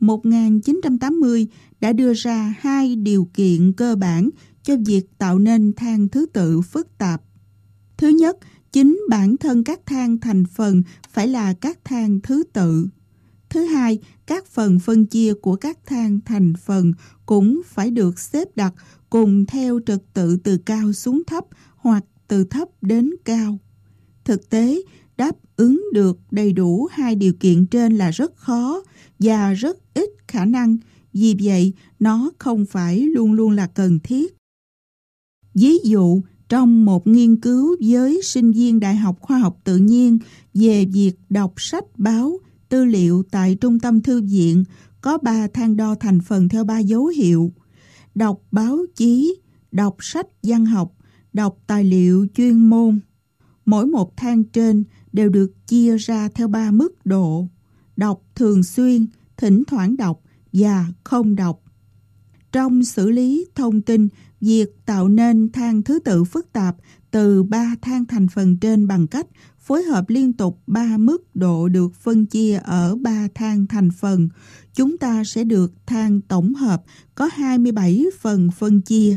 1980 đã đưa ra hai điều kiện cơ bản cho việc tạo nên thang thứ tự phức tạp. Thứ nhất, chính bản thân các thang thành phần phải là các thang thứ tự. Thứ hai, các phần phân chia của các thang thành phần cũng phải được xếp đặt cùng theo trật tự từ cao xuống thấp hoặc từ thấp đến cao. Thực tế, đáp ứng được đầy đủ hai điều kiện trên là rất khó và rất ít khả năng, vì vậy nó không phải luôn luôn là cần thiết. Ví dụ, trong một nghiên cứu với sinh viên Đại học Khoa học Tự nhiên về việc đọc sách báo, tư liệu tại Trung tâm Thư viện, có 3 thang đo thành phần theo 3 dấu hiệu: đọc báo chí, đọc sách văn học, đọc tài liệu chuyên môn. Mỗi một thang trên đều được chia ra theo 3 mức độ: đọc thường xuyên, thỉnh thoảng đọc và không đọc. Trong xử lý thông tin, việc tạo nên thang thứ tự phức tạp từ 3 thang thành phần trên bằng cách phối hợp liên tục 3 mức độ được phân chia ở 3 thang thành phần, chúng ta sẽ được thang tổng hợp có 27 phần phân chia.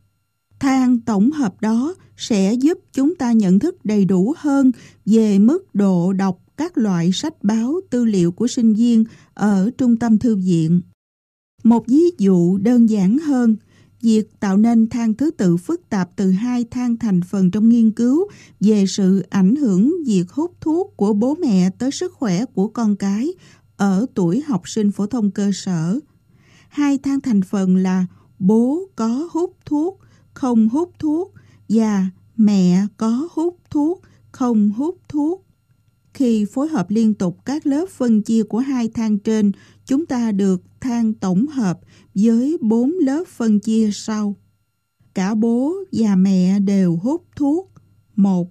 Thang tổng hợp đó sẽ giúp chúng ta nhận thức đầy đủ hơn về mức độ đọc các loại sách báo, tư liệu của sinh viên ở Trung tâm Thư viện. Một ví dụ đơn giản hơn, việc tạo nên thang thứ tự phức tạp từ 2 thang thành phần trong nghiên cứu về sự ảnh hưởng việc hút thuốc của bố mẹ tới sức khỏe của con cái ở tuổi học sinh phổ thông cơ sở. 2 thang thành phần là bố có hút thuốc, không hút thuốc và mẹ có hút thuốc, không hút thuốc. Khi phối hợp liên tục các lớp phân chia của 2 thang trên, chúng ta được thang tổng hợp với 4 lớp phân chia sau. Cả bố và mẹ đều hút thuốc. 1.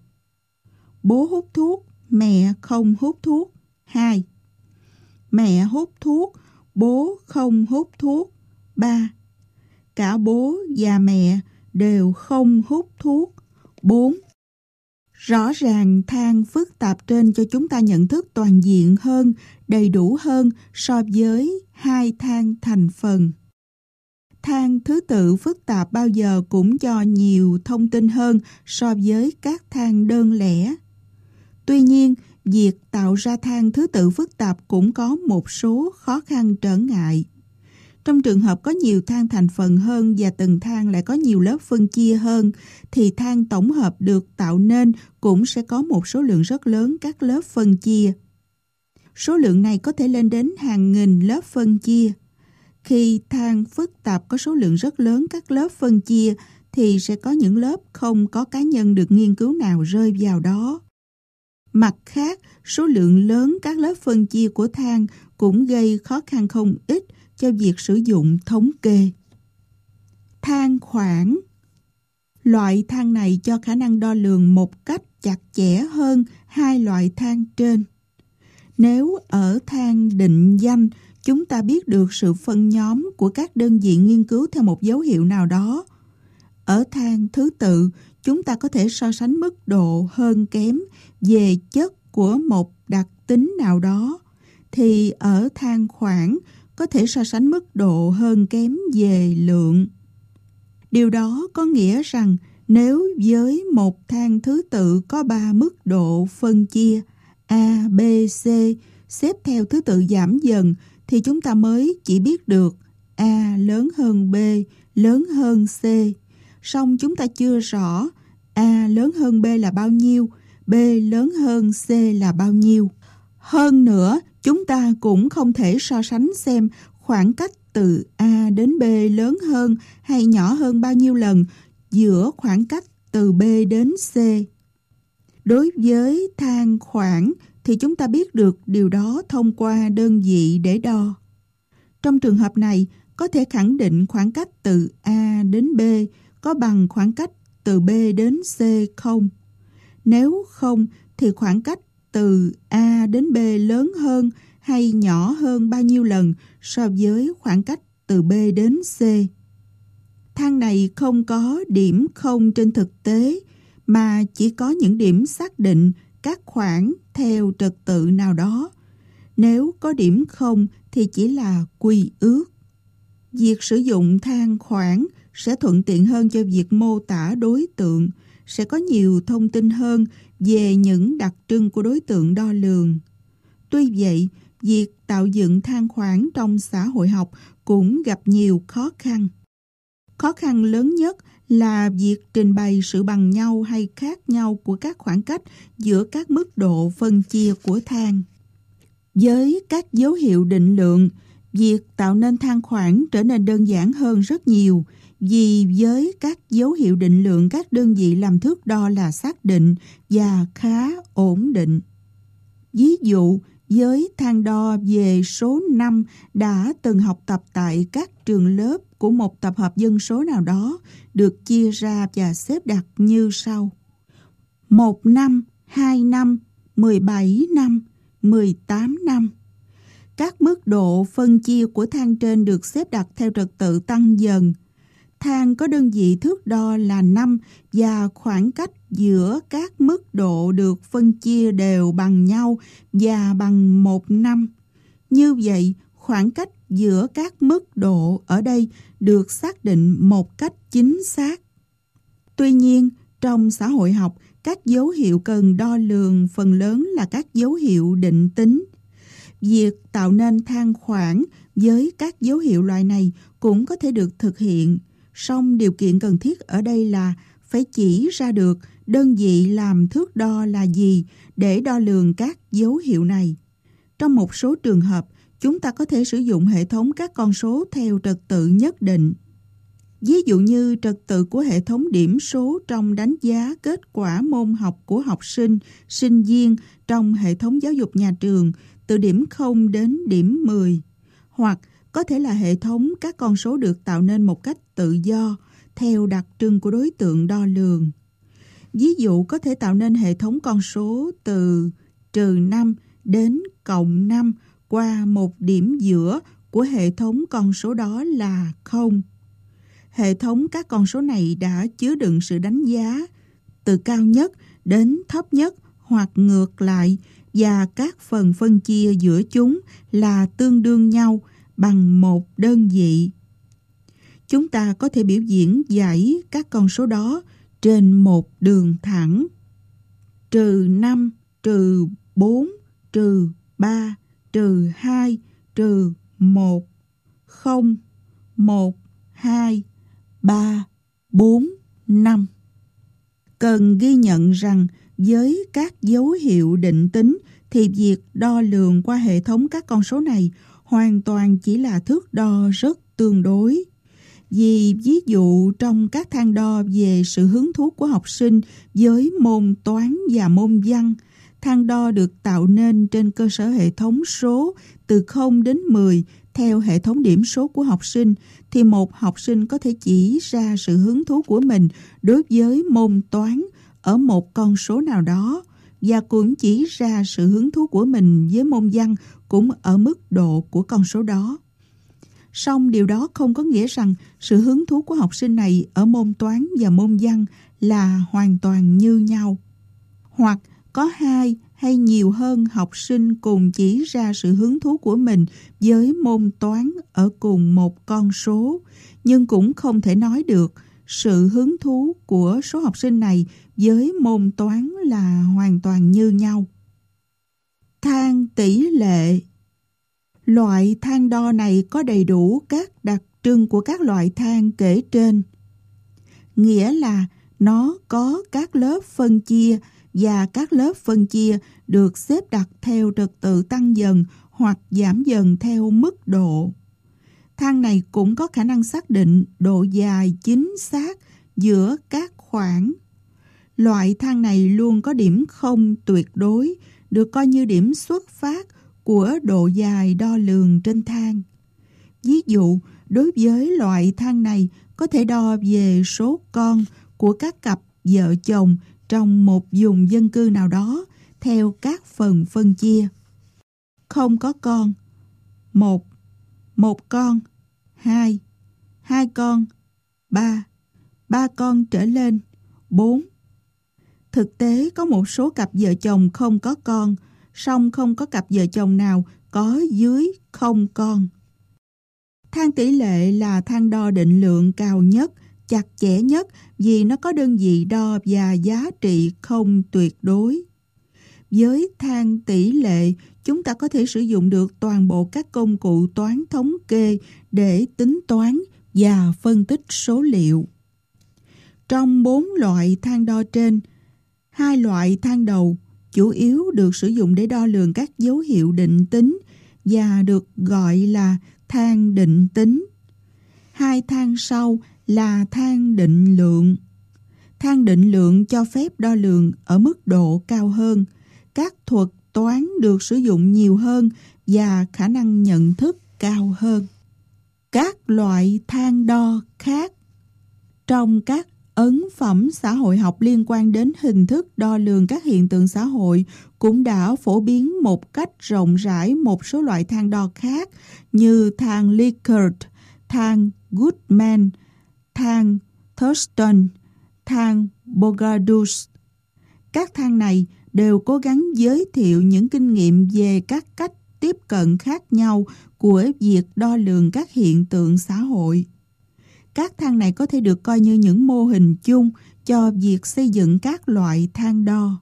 Bố hút thuốc, mẹ không hút thuốc. 2. Mẹ hút thuốc, bố không hút thuốc. 3. Cả bố và mẹ đều không hút thuốc. 4. Rõ ràng thang phức tạp trên cho chúng ta nhận thức toàn diện hơn, đầy đủ hơn so với 2 thang thành phần. Thang thứ tự phức tạp bao giờ cũng cho nhiều thông tin hơn so với các thang đơn lẻ. Tuy nhiên, việc tạo ra thang thứ tự phức tạp cũng có một số khó khăn trở ngại. Trong trường hợp có nhiều thang thành phần hơn và từng thang lại có nhiều lớp phân chia hơn, thì thang tổng hợp được tạo nên cũng sẽ có một số lượng rất lớn các lớp phân chia. Số lượng này có thể lên đến hàng nghìn lớp phân chia. Khi thang phức tạp có số lượng rất lớn các lớp phân chia, thì sẽ có những lớp không có cá nhân được nghiên cứu nào rơi vào đó. Mặt khác, số lượng lớn các lớp phân chia của thang cũng gây khó khăn không ít cho việc sử dụng thống kê. Thang khoảng. Loại thang này cho khả năng đo lường một cách chặt chẽ hơn 2 loại thang trên. Nếu ở thang định danh, chúng ta biết được sự phân nhóm của các đơn vị nghiên cứu theo một dấu hiệu nào đó. Ở thang thứ tự, chúng ta có thể so sánh mức độ hơn kém về chất của một đặc tính nào đó, thì ở thang khoảng có thể so sánh mức độ hơn kém về lượng. Điều đó có nghĩa rằng nếu với một thang thứ tự có 3 mức độ phân chia A, B, C xếp theo thứ tự giảm dần, thì chúng ta mới chỉ biết được A lớn hơn B lớn hơn C. Song chúng ta chưa rõ A lớn hơn B là bao nhiêu, B lớn hơn C là bao nhiêu. Hơn nữa, chúng ta cũng không thể so sánh xem khoảng cách từ A đến B lớn hơn hay nhỏ hơn bao nhiêu lần giữa khoảng cách từ B đến C. Đối với thang khoảng thì chúng ta biết được điều đó thông qua đơn vị để đo. Trong trường hợp này, có thể khẳng định khoảng cách từ A đến B có bằng khoảng cách từ B đến C không? Nếu không, thì khoảng cách từ A đến B lớn hơn hay nhỏ hơn bao nhiêu lần so với khoảng cách từ B đến C? Thang này không có điểm không trên thực tế, mà chỉ có những điểm xác định các khoảng theo trật tự nào đó. Nếu có điểm không thì chỉ là quy ước. Việc sử dụng thang khoảng sẽ thuận tiện hơn cho việc mô tả đối tượng, sẽ có nhiều thông tin hơn về những đặc trưng của đối tượng đo lường. Tuy vậy, việc tạo dựng thang khoảng trong xã hội học cũng gặp nhiều khó khăn. Khó khăn lớn nhất là việc trình bày sự bằng nhau hay khác nhau của các khoảng cách giữa các mức độ phân chia của thang. Với các dấu hiệu định lượng, việc tạo nên thang khoảng trở nên đơn giản hơn rất nhiều, vì với các dấu hiệu định lượng các đơn vị làm thước đo là xác định và khá ổn định. Ví dụ, với thang đo về số 5 đã từng học tập tại các trường lớp của một tập hợp dân số nào đó được chia ra và xếp đặt như sau: 1 năm, 2 năm, 17 năm, 18 năm. Các mức độ phân chia của thang trên được xếp đặt theo trật tự tăng dần. Thang có đơn vị thước đo là 5 và khoảng cách giữa các mức độ được phân chia đều bằng nhau và bằng 1 năm. Như vậy, khoảng cách giữa các mức độ ở đây được xác định một cách chính xác. Tuy nhiên, trong xã hội học, các dấu hiệu cần đo lường phần lớn là các dấu hiệu định tính. Việc tạo nên thang khoảng với các dấu hiệu loại này cũng có thể được thực hiện, song điều kiện cần thiết ở đây là phải chỉ ra được đơn vị làm thước đo là gì để đo lường các dấu hiệu này. Trong một số trường hợp, chúng ta có thể sử dụng hệ thống các con số theo trật tự nhất định. Ví dụ như trật tự của hệ thống điểm số trong đánh giá kết quả môn học của học sinh, sinh viên trong hệ thống giáo dục nhà trường từ điểm 0 đến điểm 10. Hoặc có thể là hệ thống các con số được tạo nên một cách tự do theo đặc trưng của đối tượng đo lường. Ví dụ có thể tạo nên hệ thống con số từ -5 đến +5 qua một điểm giữa của hệ thống con số đó là 0. Hệ thống các con số này đã chứa đựng sự đánh giá từ cao nhất đến thấp nhất hoặc ngược lại, và các phần phân chia giữa chúng là tương đương nhau bằng một đơn vị. Chúng ta có thể biểu diễn giải các con số đó trên một đường thẳng: -5, -4, -3, -2, -1, 0, 1, 2, 3, 4, 5. Cần ghi nhận rằng với các dấu hiệu định tính thì việc đo lường qua hệ thống các con số này hoàn toàn chỉ là thước đo rất tương đối. Vì ví dụ trong các thang đo về sự hứng thú của học sinh với môn toán và môn văn, thang đo được tạo nên trên cơ sở hệ thống số từ 0 đến 10 theo hệ thống điểm số của học sinh, thì một học sinh có thể chỉ ra sự hứng thú của mình đối với môn toán ở một con số nào đó, và cũng chỉ ra sự hứng thú của mình với môn văn cũng ở mức độ của con số đó. Song điều đó không có nghĩa rằng sự hứng thú của học sinh này ở môn toán và môn văn là hoàn toàn như nhau. Hoặc có 2 hay nhiều hơn học sinh cùng chỉ ra sự hứng thú của mình với môn toán ở cùng một con số, nhưng cũng không thể nói được sự hứng thú của số học sinh này với môn toán là hoàn toàn như nhau. Thang tỷ lệ. Loại thang đo này có đầy đủ các đặc trưng của các loại than kể trên. Nghĩa là nó có các lớp phân chia và các lớp phân chia được xếp đặt theo trật tự tăng dần hoặc giảm dần theo mức độ. Thang này cũng có khả năng xác định độ dài chính xác giữa các khoảng. Loại thang này luôn có điểm không tuyệt đối, được coi như điểm xuất phát của độ dài đo lường trên thang. Ví dụ, đối với loại thang này có thể đo về số con của các cặp vợ chồng trong một vùng dân cư nào đó theo các phần phân chia. Không có con: 1, 1 con, 2, 2 con, 3, 3 con trở lên, 4. Thực tế có một số cặp vợ chồng không có con, song không có cặp vợ chồng nào có dưới 0 con. Thang tỷ lệ là thang đo định lượng cao nhất, chặt chẽ nhất vì nó có đơn vị đo và giá trị không tuyệt đối. Với thang tỷ lệ, chúng ta có thể sử dụng được toàn bộ các công cụ toán thống kê để tính toán và phân tích số liệu. Trong 4 loại thang đo trên, 2 loại thang đầu chủ yếu được sử dụng để đo lường các dấu hiệu định tính và được gọi là thang định tính. 2 thang sau là thang định lượng. Thang định lượng cho phép đo lường ở mức độ cao hơn. Các thuật toán được sử dụng nhiều hơn và khả năng nhận thức cao hơn. Các loại thang đo khác. Trong các ấn phẩm xã hội học liên quan đến hình thức đo lường các hiện tượng xã hội cũng đã phổ biến một cách rộng rãi một số loại thang đo khác như thang Likert, thang Goodman, thang Thurston, thang Bogadus. Các thang này đều cố gắng giới thiệu những kinh nghiệm về các cách tiếp cận khác nhau của việc đo lường các hiện tượng xã hội. Các thang này có thể được coi như những mô hình chung cho việc xây dựng các loại thang đo.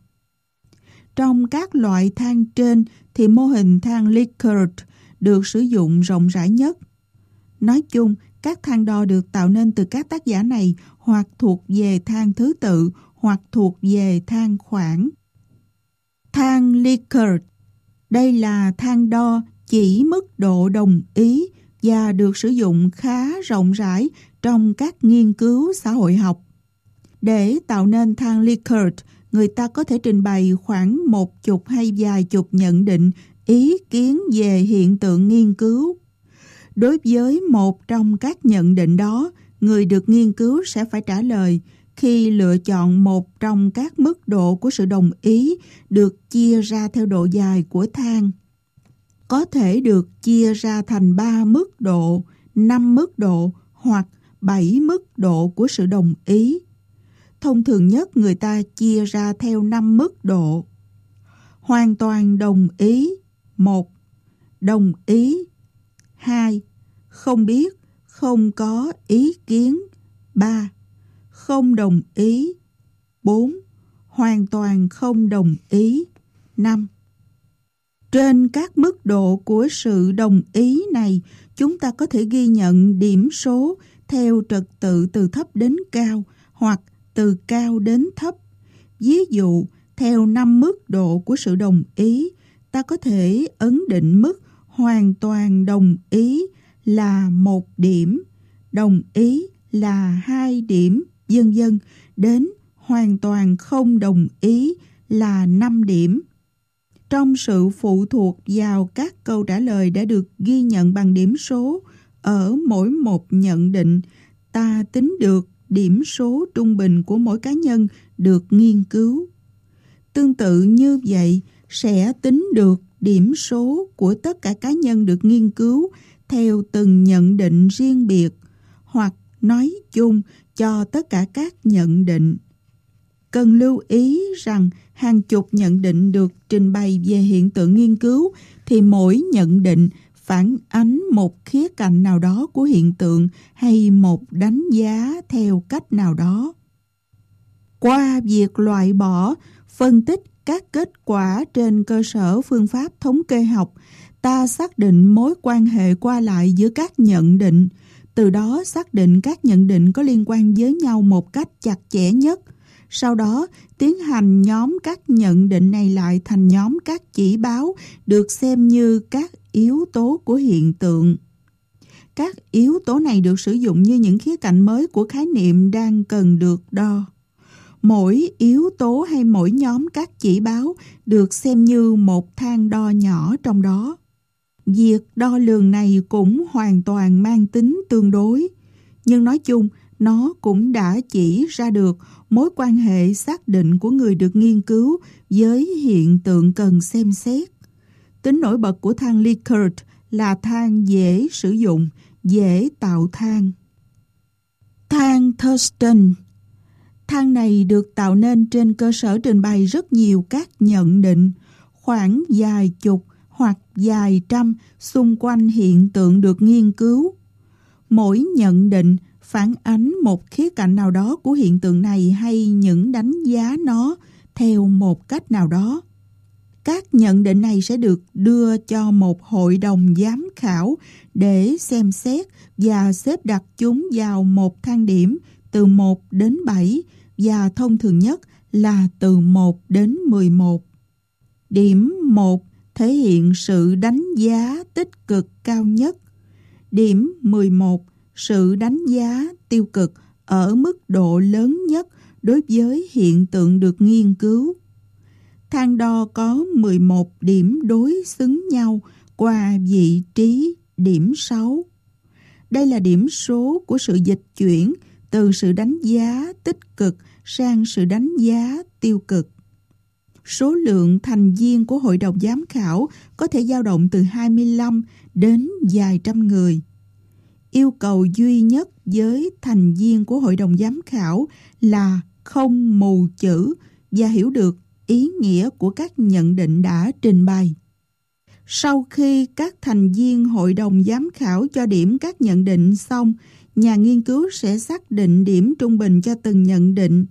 Trong các loại thang trên thì mô hình thang Likert được sử dụng rộng rãi nhất. Nói chung, các thang đo được tạo nên từ các tác giả này hoặc thuộc về thang thứ tự hoặc thuộc về thang khoảng. Thang Likert. Đây là thang đo chỉ mức độ đồng ý và được sử dụng khá rộng rãi trong các nghiên cứu xã hội học. Để tạo nên thang Likert, người ta có thể trình bày khoảng 10 hay vài chục nhận định, ý kiến về hiện tượng nghiên cứu. Đối với một trong các nhận định đó, người được nghiên cứu sẽ phải trả lời khi lựa chọn một trong các mức độ của sự đồng ý được chia ra theo độ dài của thang. Có thể được chia ra thành 3 mức độ, 5 mức độ hoặc 7 mức độ của sự đồng ý. Thông thường nhất người ta chia ra theo 5 mức độ. Hoàn toàn đồng ý 1, đồng ý 2, không biết, không có ý kiến 3, không đồng ý 4, hoàn toàn không đồng ý 5. Trên các mức độ của sự đồng ý này, chúng ta có thể ghi nhận điểm số theo trật tự từ thấp đến cao hoặc từ cao đến thấp. Ví dụ, theo 5 mức độ của sự đồng ý, ta có thể ấn định mức hoàn toàn đồng ý là 1 điểm, đồng ý là 2 điểm, vân vân, đến hoàn toàn không đồng ý là 5 điểm. Trong sự phụ thuộc vào các câu trả lời đã được ghi nhận bằng điểm số ở mỗi một nhận định, ta tính được điểm số trung bình của mỗi cá nhân được nghiên cứu. Tương tự như vậy, sẽ tính được điểm số của tất cả cá nhân được nghiên cứu theo từng nhận định riêng biệt, hoặc nói chung cho tất cả các nhận định. Cần lưu ý rằng hàng chục nhận định được trình bày về hiện tượng nghiên cứu thì mỗi nhận định phản ánh một khía cạnh nào đó của hiện tượng hay một đánh giá theo cách nào đó. Qua việc loại bỏ, phân tích các kết quả trên cơ sở phương pháp thống kê học, ta xác định mối quan hệ qua lại giữa các nhận định, Từ đó xác định các nhận định có liên quan với nhau một cách chặt chẽ nhất. Sau đó, tiến hành nhóm các nhận định này lại thành nhóm các chỉ báo được xem như các yếu tố của hiện tượng. Các yếu tố này được sử dụng như những khía cạnh mới của khái niệm đang cần được đo. Mỗi yếu tố hay mỗi nhóm các chỉ báo được xem như một thang đo nhỏ trong đó. Việc đo lường này cũng hoàn toàn mang tính tương đối, nhưng nói chung nó cũng đã chỉ ra được mối quan hệ xác định của người được nghiên cứu với hiện tượng cần xem xét. Tính nổi bật của thang Likert là thang dễ sử dụng, dễ tạo thang. Thang Thurston. Thang này được tạo nên trên cơ sở trình bày rất nhiều các nhận định, khoảng vài chục hoặc vài trăm xung quanh hiện tượng được nghiên cứu. Mỗi nhận định phản ánh một khía cạnh nào đó của hiện tượng này hay những đánh giá nó theo một cách nào đó. Các nhận định này sẽ được đưa cho một hội đồng giám khảo để xem xét và xếp đặt chúng vào một thang điểm từ 1 đến 7 và thông thường nhất là từ 1 đến 11. Điểm 1 thể hiện sự đánh giá tích cực cao nhất. Điểm 11 sự đánh giá tiêu cực ở mức độ lớn nhất đối với hiện tượng được nghiên cứu. Thang đo có 11 điểm đối xứng nhau qua vị trí điểm 6. Đây là điểm số của sự dịch chuyển từ sự đánh giá tích cực sang sự đánh giá tiêu cực. Số lượng thành viên của hội đồng giám khảo có thể dao động từ 25 đến vài trăm người. Yêu cầu duy nhất với thành viên của hội đồng giám khảo là không mù chữ và hiểu được ý nghĩa của các nhận định đã trình bày. Sau khi các thành viên hội đồng giám khảo cho điểm các nhận định xong, nhà nghiên cứu sẽ xác định điểm trung bình cho từng nhận định.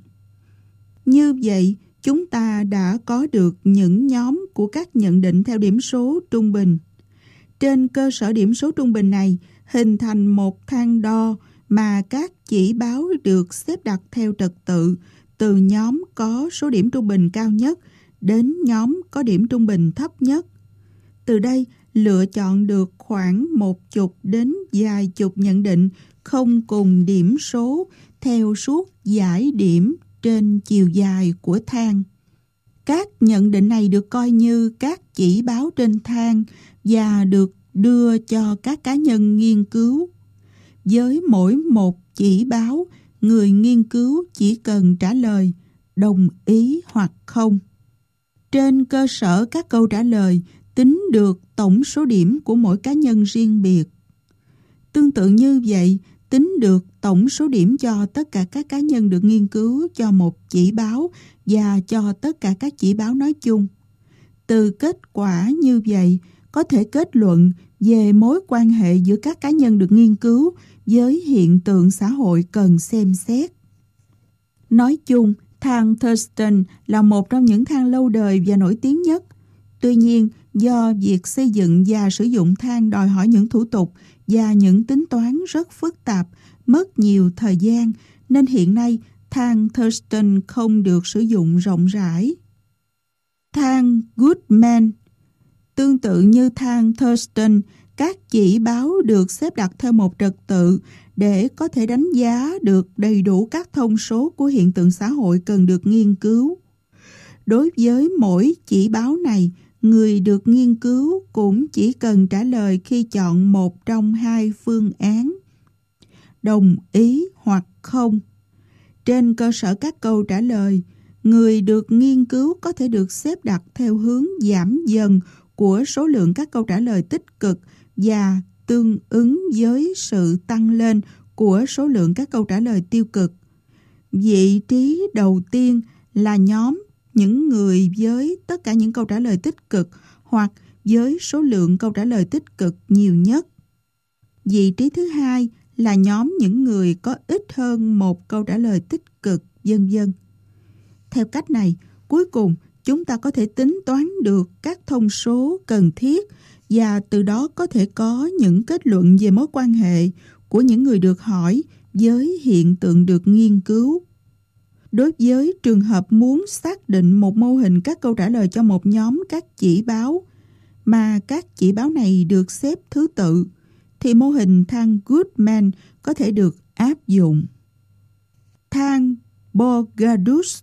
Như vậy, chúng ta đã có được những nhóm của các nhận định theo điểm số trung bình. Trên cơ sở điểm số trung bình này, hình thành một thang đo mà các chỉ báo được xếp đặt theo trật tự từ nhóm có số điểm trung bình cao nhất đến nhóm có điểm trung bình thấp nhất. Từ đây, lựa chọn được khoảng 10 đến vài chục nhận định không cùng điểm số theo suốt dải điểm trên chiều dài của thang. Các nhận định này được coi như các chỉ báo trên thang và được đưa cho các cá nhân nghiên cứu. Với mỗi một chỉ báo, người nghiên cứu chỉ cần trả lời đồng ý hoặc không. Trên cơ sở các câu trả lời, tính được tổng số điểm của mỗi cá nhân riêng biệt. Tương tự như vậy, tính được tổng số điểm cho tất cả các cá nhân được nghiên cứu cho một chỉ báo và cho tất cả các chỉ báo nói chung. Từ kết quả như vậy, có thể kết luận về mối quan hệ giữa các cá nhân được nghiên cứu với hiện tượng xã hội cần xem xét. Nói chung, thang Thurston là một trong những thang lâu đời và nổi tiếng nhất. Tuy nhiên, do việc xây dựng và sử dụng thang đòi hỏi những thủ tục và những tính toán rất phức tạp, mất nhiều thời gian, nên hiện nay thang Thurston không được sử dụng rộng rãi. Thang Goodman. Tương tự như thang Thurston, các chỉ báo được xếp đặt theo một trật tự để có thể đánh giá được đầy đủ các thông số của hiện tượng xã hội cần được nghiên cứu. Đối với mỗi chỉ báo này, người được nghiên cứu cũng chỉ cần trả lời khi chọn một trong hai phương án, đồng ý hoặc không. Trên cơ sở các câu trả lời, người được nghiên cứu có thể được xếp đặt theo hướng giảm dần của số lượng các câu trả lời tích cực và tương ứng với sự tăng lên của số lượng các câu trả lời tiêu cực. Vị trí đầu tiên là nhóm những người với tất cả những câu trả lời tích cực hoặc với số lượng câu trả lời tích cực nhiều nhất. Vị trí thứ hai là nhóm những người có ít hơn một câu trả lời tích cực, vân vân. Theo cách này, cuối cùng chúng ta có thể tính toán được các thông số cần thiết và từ đó có thể có những kết luận về mối quan hệ của những người được hỏi với hiện tượng được nghiên cứu. Đối với trường hợp muốn xác định một mô hình các câu trả lời cho một nhóm các chỉ báo mà các chỉ báo này được xếp thứ tự, thì mô hình thang Goodman có thể được áp dụng. Thang Bogadus.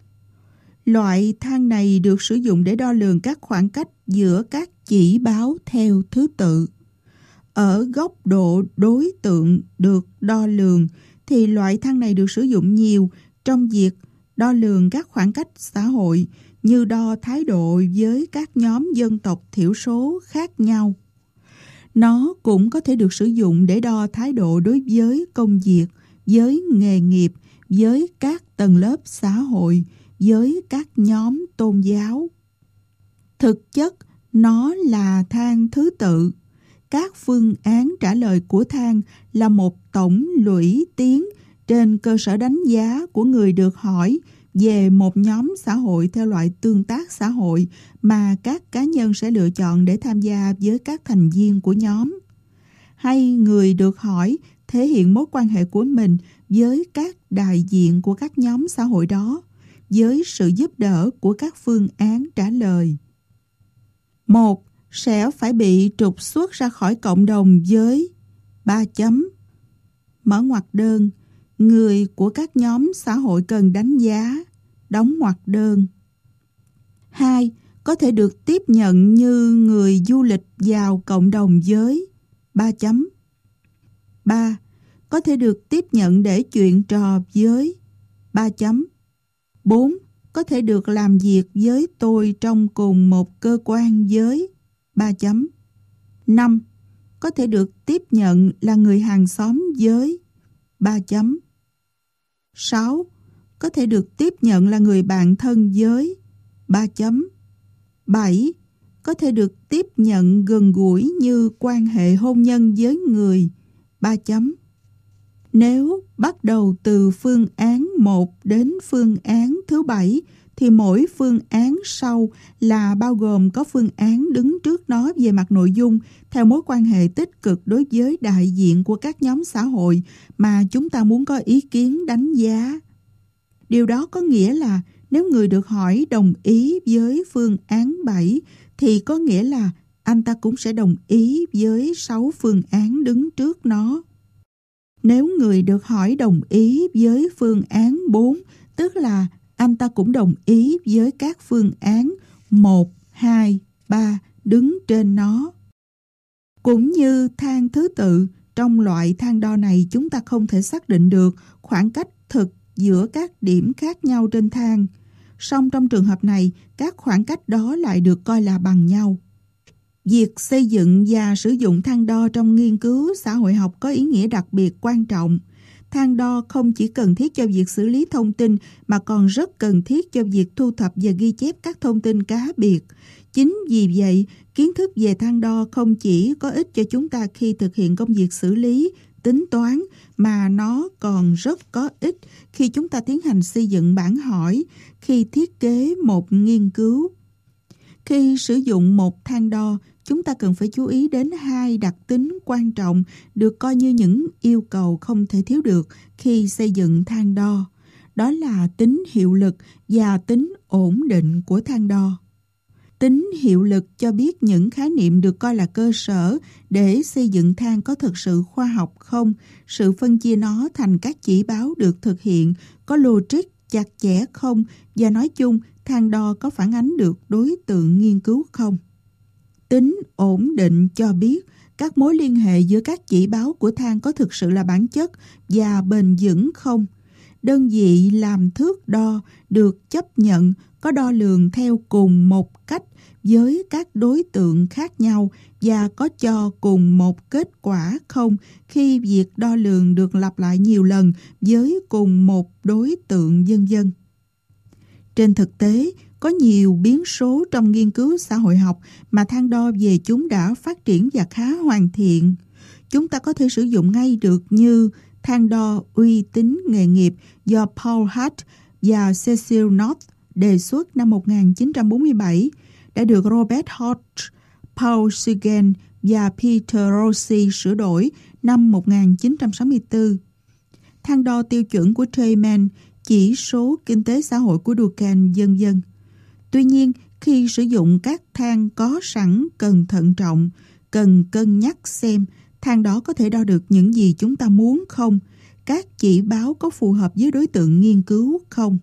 Loại thang này được sử dụng để đo lường các khoảng cách giữa các chỉ báo theo thứ tự. Ở góc độ đối tượng được đo lường thì loại thang này được sử dụng nhiều trong việc đo lường các khoảng cách xã hội, như đo thái độ với các nhóm dân tộc thiểu số khác nhau. Nó cũng có thể được sử dụng để đo thái độ đối với công việc, với nghề nghiệp, với các tầng lớp xã hội, với các nhóm tôn giáo. Thực chất, nó là thang thứ tự. Các phương án trả lời của thang là một tổng lũy tiến trên cơ sở đánh giá của người được hỏi về một nhóm xã hội theo loại tương tác xã hội mà các cá nhân sẽ lựa chọn để tham gia với các thành viên của nhóm. Hay người được hỏi thể hiện mối quan hệ của mình với các đại diện của các nhóm xã hội đó, với sự giúp đỡ của các phương án trả lời. 1. Sẽ phải bị trục xuất ra khỏi cộng đồng với 3 chấm. Mở ngoặc đơn. Người của các nhóm xã hội cần đánh giá. Đóng ngoặc đơn. 2. Có thể được tiếp nhận như người du lịch vào cộng đồng với 3 chấm. 3. Có thể được tiếp nhận để chuyện trò với 3 chấm. 4. Có thể được làm việc với tôi trong cùng một cơ quan với 3 chấm. 5. Có thể được tiếp nhận là người hàng xóm với 3 chấm. 6. Có thể được tiếp nhận là người bạn thân với 3 chấm. 7. Có thể được tiếp nhận gần gũi như quan hệ hôn nhân với người 3 chấm. Nếu bắt đầu từ phương án 1 đến phương án thứ 7 thì mỗi phương án sau là bao gồm có phương án đứng trước nó về mặt nội dung theo mối quan hệ tích cực đối với đại diện của các nhóm xã hội mà chúng ta muốn có ý kiến đánh giá. Điều đó có nghĩa là nếu người được hỏi đồng ý với phương án 7 thì có nghĩa là anh ta cũng sẽ đồng ý với 6 phương án đứng trước nó. Nếu người được hỏi đồng ý với phương án 4, tức là anh ta cũng đồng ý với các phương án 1, 2, 3 đứng trên nó. Cũng như thang thứ tự, trong loại thang đo này chúng ta không thể xác định được khoảng cách thực giữa các điểm khác nhau trên thang. Song trong trường hợp này, các khoảng cách đó lại được coi là bằng nhau. Việc xây dựng và sử dụng thang đo trong nghiên cứu xã hội học có ý nghĩa đặc biệt quan trọng. Thang đo không chỉ cần thiết cho việc xử lý thông tin mà còn rất cần thiết cho việc thu thập và ghi chép các thông tin cá biệt. Chính vì vậy, kiến thức về thang đo không chỉ có ích cho chúng ta khi thực hiện công việc xử lý, tính toán, mà nó còn rất có ích khi chúng ta tiến hành xây dựng bản hỏi, khi thiết kế một nghiên cứu. Khi sử dụng một thang đo, chúng ta cần phải chú ý đến 2 đặc tính quan trọng được coi như những yêu cầu không thể thiếu được khi xây dựng thang đo. Đó là tính hiệu lực và tính ổn định của thang đo. Tính hiệu lực cho biết những khái niệm được coi là cơ sở để xây dựng thang có thực sự khoa học không, sự phân chia nó thành các chỉ báo được thực hiện có logic chặt chẽ không, và nói chung thang đo có phản ánh được đối tượng nghiên cứu không. Tính ổn định cho biết các mối liên hệ giữa các chỉ báo của thang có thực sự là bản chất và bền vững không. Đơn vị làm thước đo được chấp nhận có đo lường theo cùng một cách với các đối tượng khác nhau và có cho cùng một kết quả không khi việc đo lường được lặp lại nhiều lần với cùng một đối tượng vân vân. Trên thực tế, có nhiều biến số trong nghiên cứu xã hội học mà thang đo về chúng đã phát triển và khá hoàn thiện. Chúng ta có thể sử dụng ngay được như thang đo uy tín nghề nghiệp do Paul Hart và Cecil North đề xuất năm 1947, đã được Robert Hodge, Paul Sugen và Peter Rossi sửa đổi năm 1964. Thang đo tiêu chuẩn của Treiman, chỉ số kinh tế xã hội của Durkheim, vân vân. Tuy nhiên, khi sử dụng các thang có sẵn cần thận trọng, cần cân nhắc xem thang đó có thể đo được những gì chúng ta muốn không, các chỉ báo có phù hợp với đối tượng nghiên cứu không.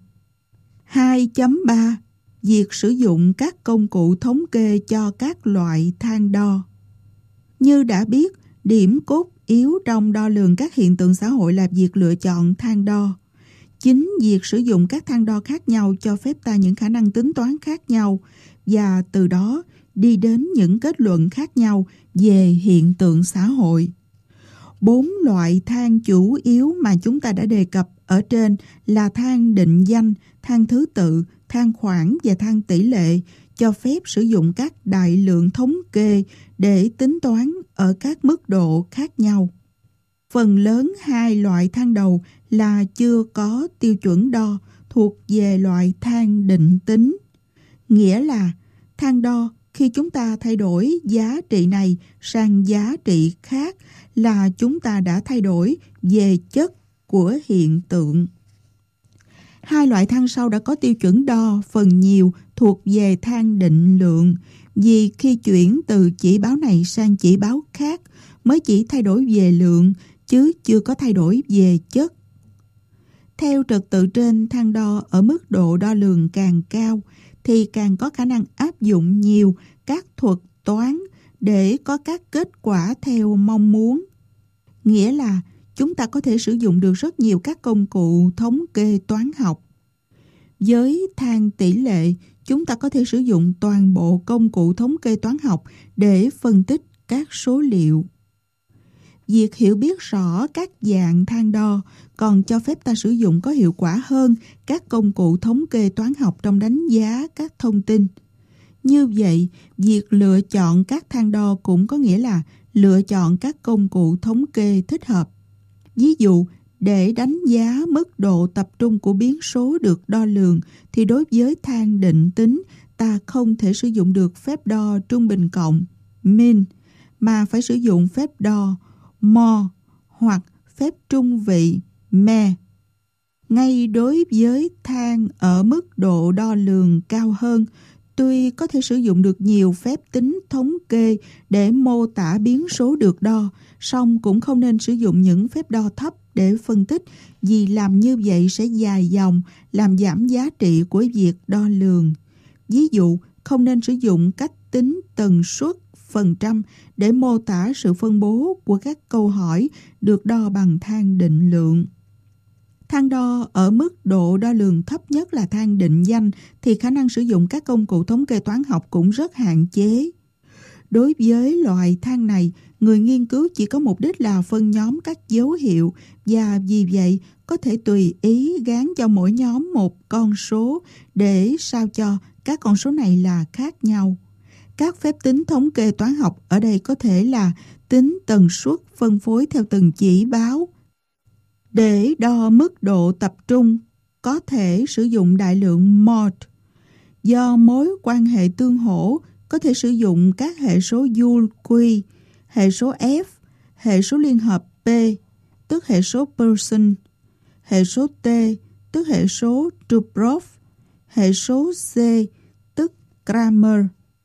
2.3. Việc sử dụng các công cụ thống kê cho các loại thang đo. Như đã biết, điểm cốt yếu trong đo lường các hiện tượng xã hội là việc lựa chọn thang đo. Chính việc sử dụng các thang đo khác nhau cho phép ta những khả năng tính toán khác nhau và từ đó đi đến những kết luận khác nhau về hiện tượng xã hội. 4 loại thang chủ yếu mà chúng ta đã đề cập ở trên là thang định danh, thang thứ tự, thang khoảng và thang tỷ lệ, cho phép sử dụng các đại lượng thống kê để tính toán ở các mức độ khác nhau. Phần lớn 2 loại thang đầu là chưa có tiêu chuẩn đo, thuộc về loại thang định tính. Nghĩa là thang đo khi chúng ta thay đổi giá trị này sang giá trị khác là chúng ta đã thay đổi về chất của hiện tượng. 2 loại thang sau đã có tiêu chuẩn đo phần nhiều thuộc về thang định lượng, vì khi chuyển từ chỉ báo này sang chỉ báo khác mới chỉ thay đổi về lượng chứ chưa có thay đổi về chất. Theo trật tự trên, thang đo ở mức độ đo lường càng cao thì càng có khả năng áp dụng nhiều các thuật toán để có các kết quả theo mong muốn. Nghĩa là chúng ta có thể sử dụng được rất nhiều các công cụ thống kê toán học. Với thang tỷ lệ, chúng ta có thể sử dụng toàn bộ công cụ thống kê toán học để phân tích các số liệu. Việc hiểu biết rõ các dạng thang đo còn cho phép ta sử dụng có hiệu quả hơn các công cụ thống kê toán học trong đánh giá các thông tin. Như vậy, việc lựa chọn các thang đo cũng có nghĩa là lựa chọn các công cụ thống kê thích hợp. Ví dụ, để đánh giá mức độ tập trung của biến số được đo lường thì đối với thang định tính, ta không thể sử dụng được phép đo trung bình cộng mean, mà phải sử dụng phép đo mode hoặc phép trung vị me. Ngay đối với thang ở mức độ đo lường cao hơn, tuy có thể sử dụng được nhiều phép tính thống kê để mô tả biến số được đo, song cũng không nên sử dụng những phép đo thấp để phân tích, vì làm như vậy sẽ dài dòng, làm giảm giá trị của việc đo lường. Ví dụ, không nên sử dụng cách tính tần suất phần trăm để mô tả sự phân bố của các câu hỏi được đo bằng thang định lượng. Thang đo ở mức độ đo lường thấp nhất là thang định danh thì khả năng sử dụng các công cụ thống kê toán học cũng rất hạn chế. Đối với loại thang này, người nghiên cứu chỉ có mục đích là phân nhóm các dấu hiệu và vì vậy có thể tùy ý gán cho mỗi nhóm một con số để sao cho các con số này là khác nhau. Các phép tính thống kê toán học ở đây có thể là tính tần suất phân phối theo từng chỉ báo. Để đo mức độ tập trung, có thể sử dụng đại lượng mode. Do mối quan hệ tương hỗ, có thể sử dụng các hệ số Joule Q, hệ số F, hệ số liên hợp P, tức hệ số Pearson, hệ số T, tức hệ số Dubrov, hệ số C, tức Kramer.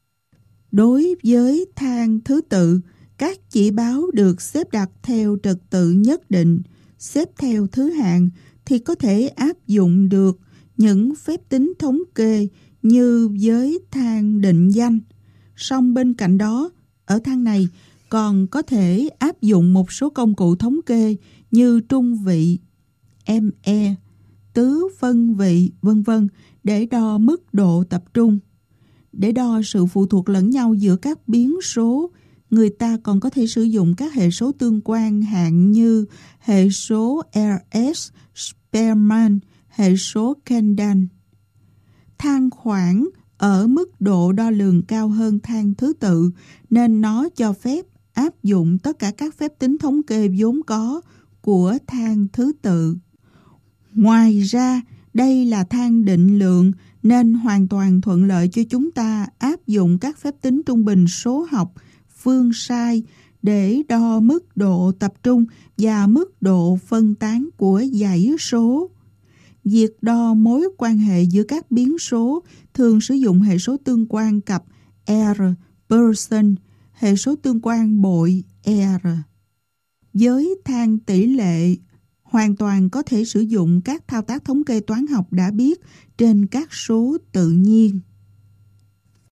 Đối với thang thứ tự, các chỉ báo được xếp đặt theo trật tự nhất định, xếp theo thứ hạng thì có thể áp dụng được những phép tính thống kê như với thang định danh. Song bên cạnh đó, ở thang này còn có thể áp dụng một số công cụ thống kê như trung vị, ME, tứ phân vị, v.v. để đo mức độ tập trung. Để đo sự phụ thuộc lẫn nhau giữa các biến số, người ta còn có thể sử dụng các hệ số tương quan hạng như hệ số RS Spearman, hệ số Kendall. Thang khoảng ở mức độ đo lường cao hơn thang thứ tự nên nó cho phép áp dụng tất cả các phép tính thống kê vốn có của thang thứ tự. Ngoài ra, đây là thang định lượng nên hoàn toàn thuận lợi cho chúng ta áp dụng các phép tính trung bình số học phương sai để đo mức độ tập trung và mức độ phân tán của dãy số. Việc đo mối quan hệ giữa các biến số thường sử dụng hệ số tương quan cặp R-Person, hệ số tương quan bội R. Với thang tỷ lệ, hoàn toàn có thể sử dụng các thao tác thống kê toán học đã biết trên các số tự nhiên.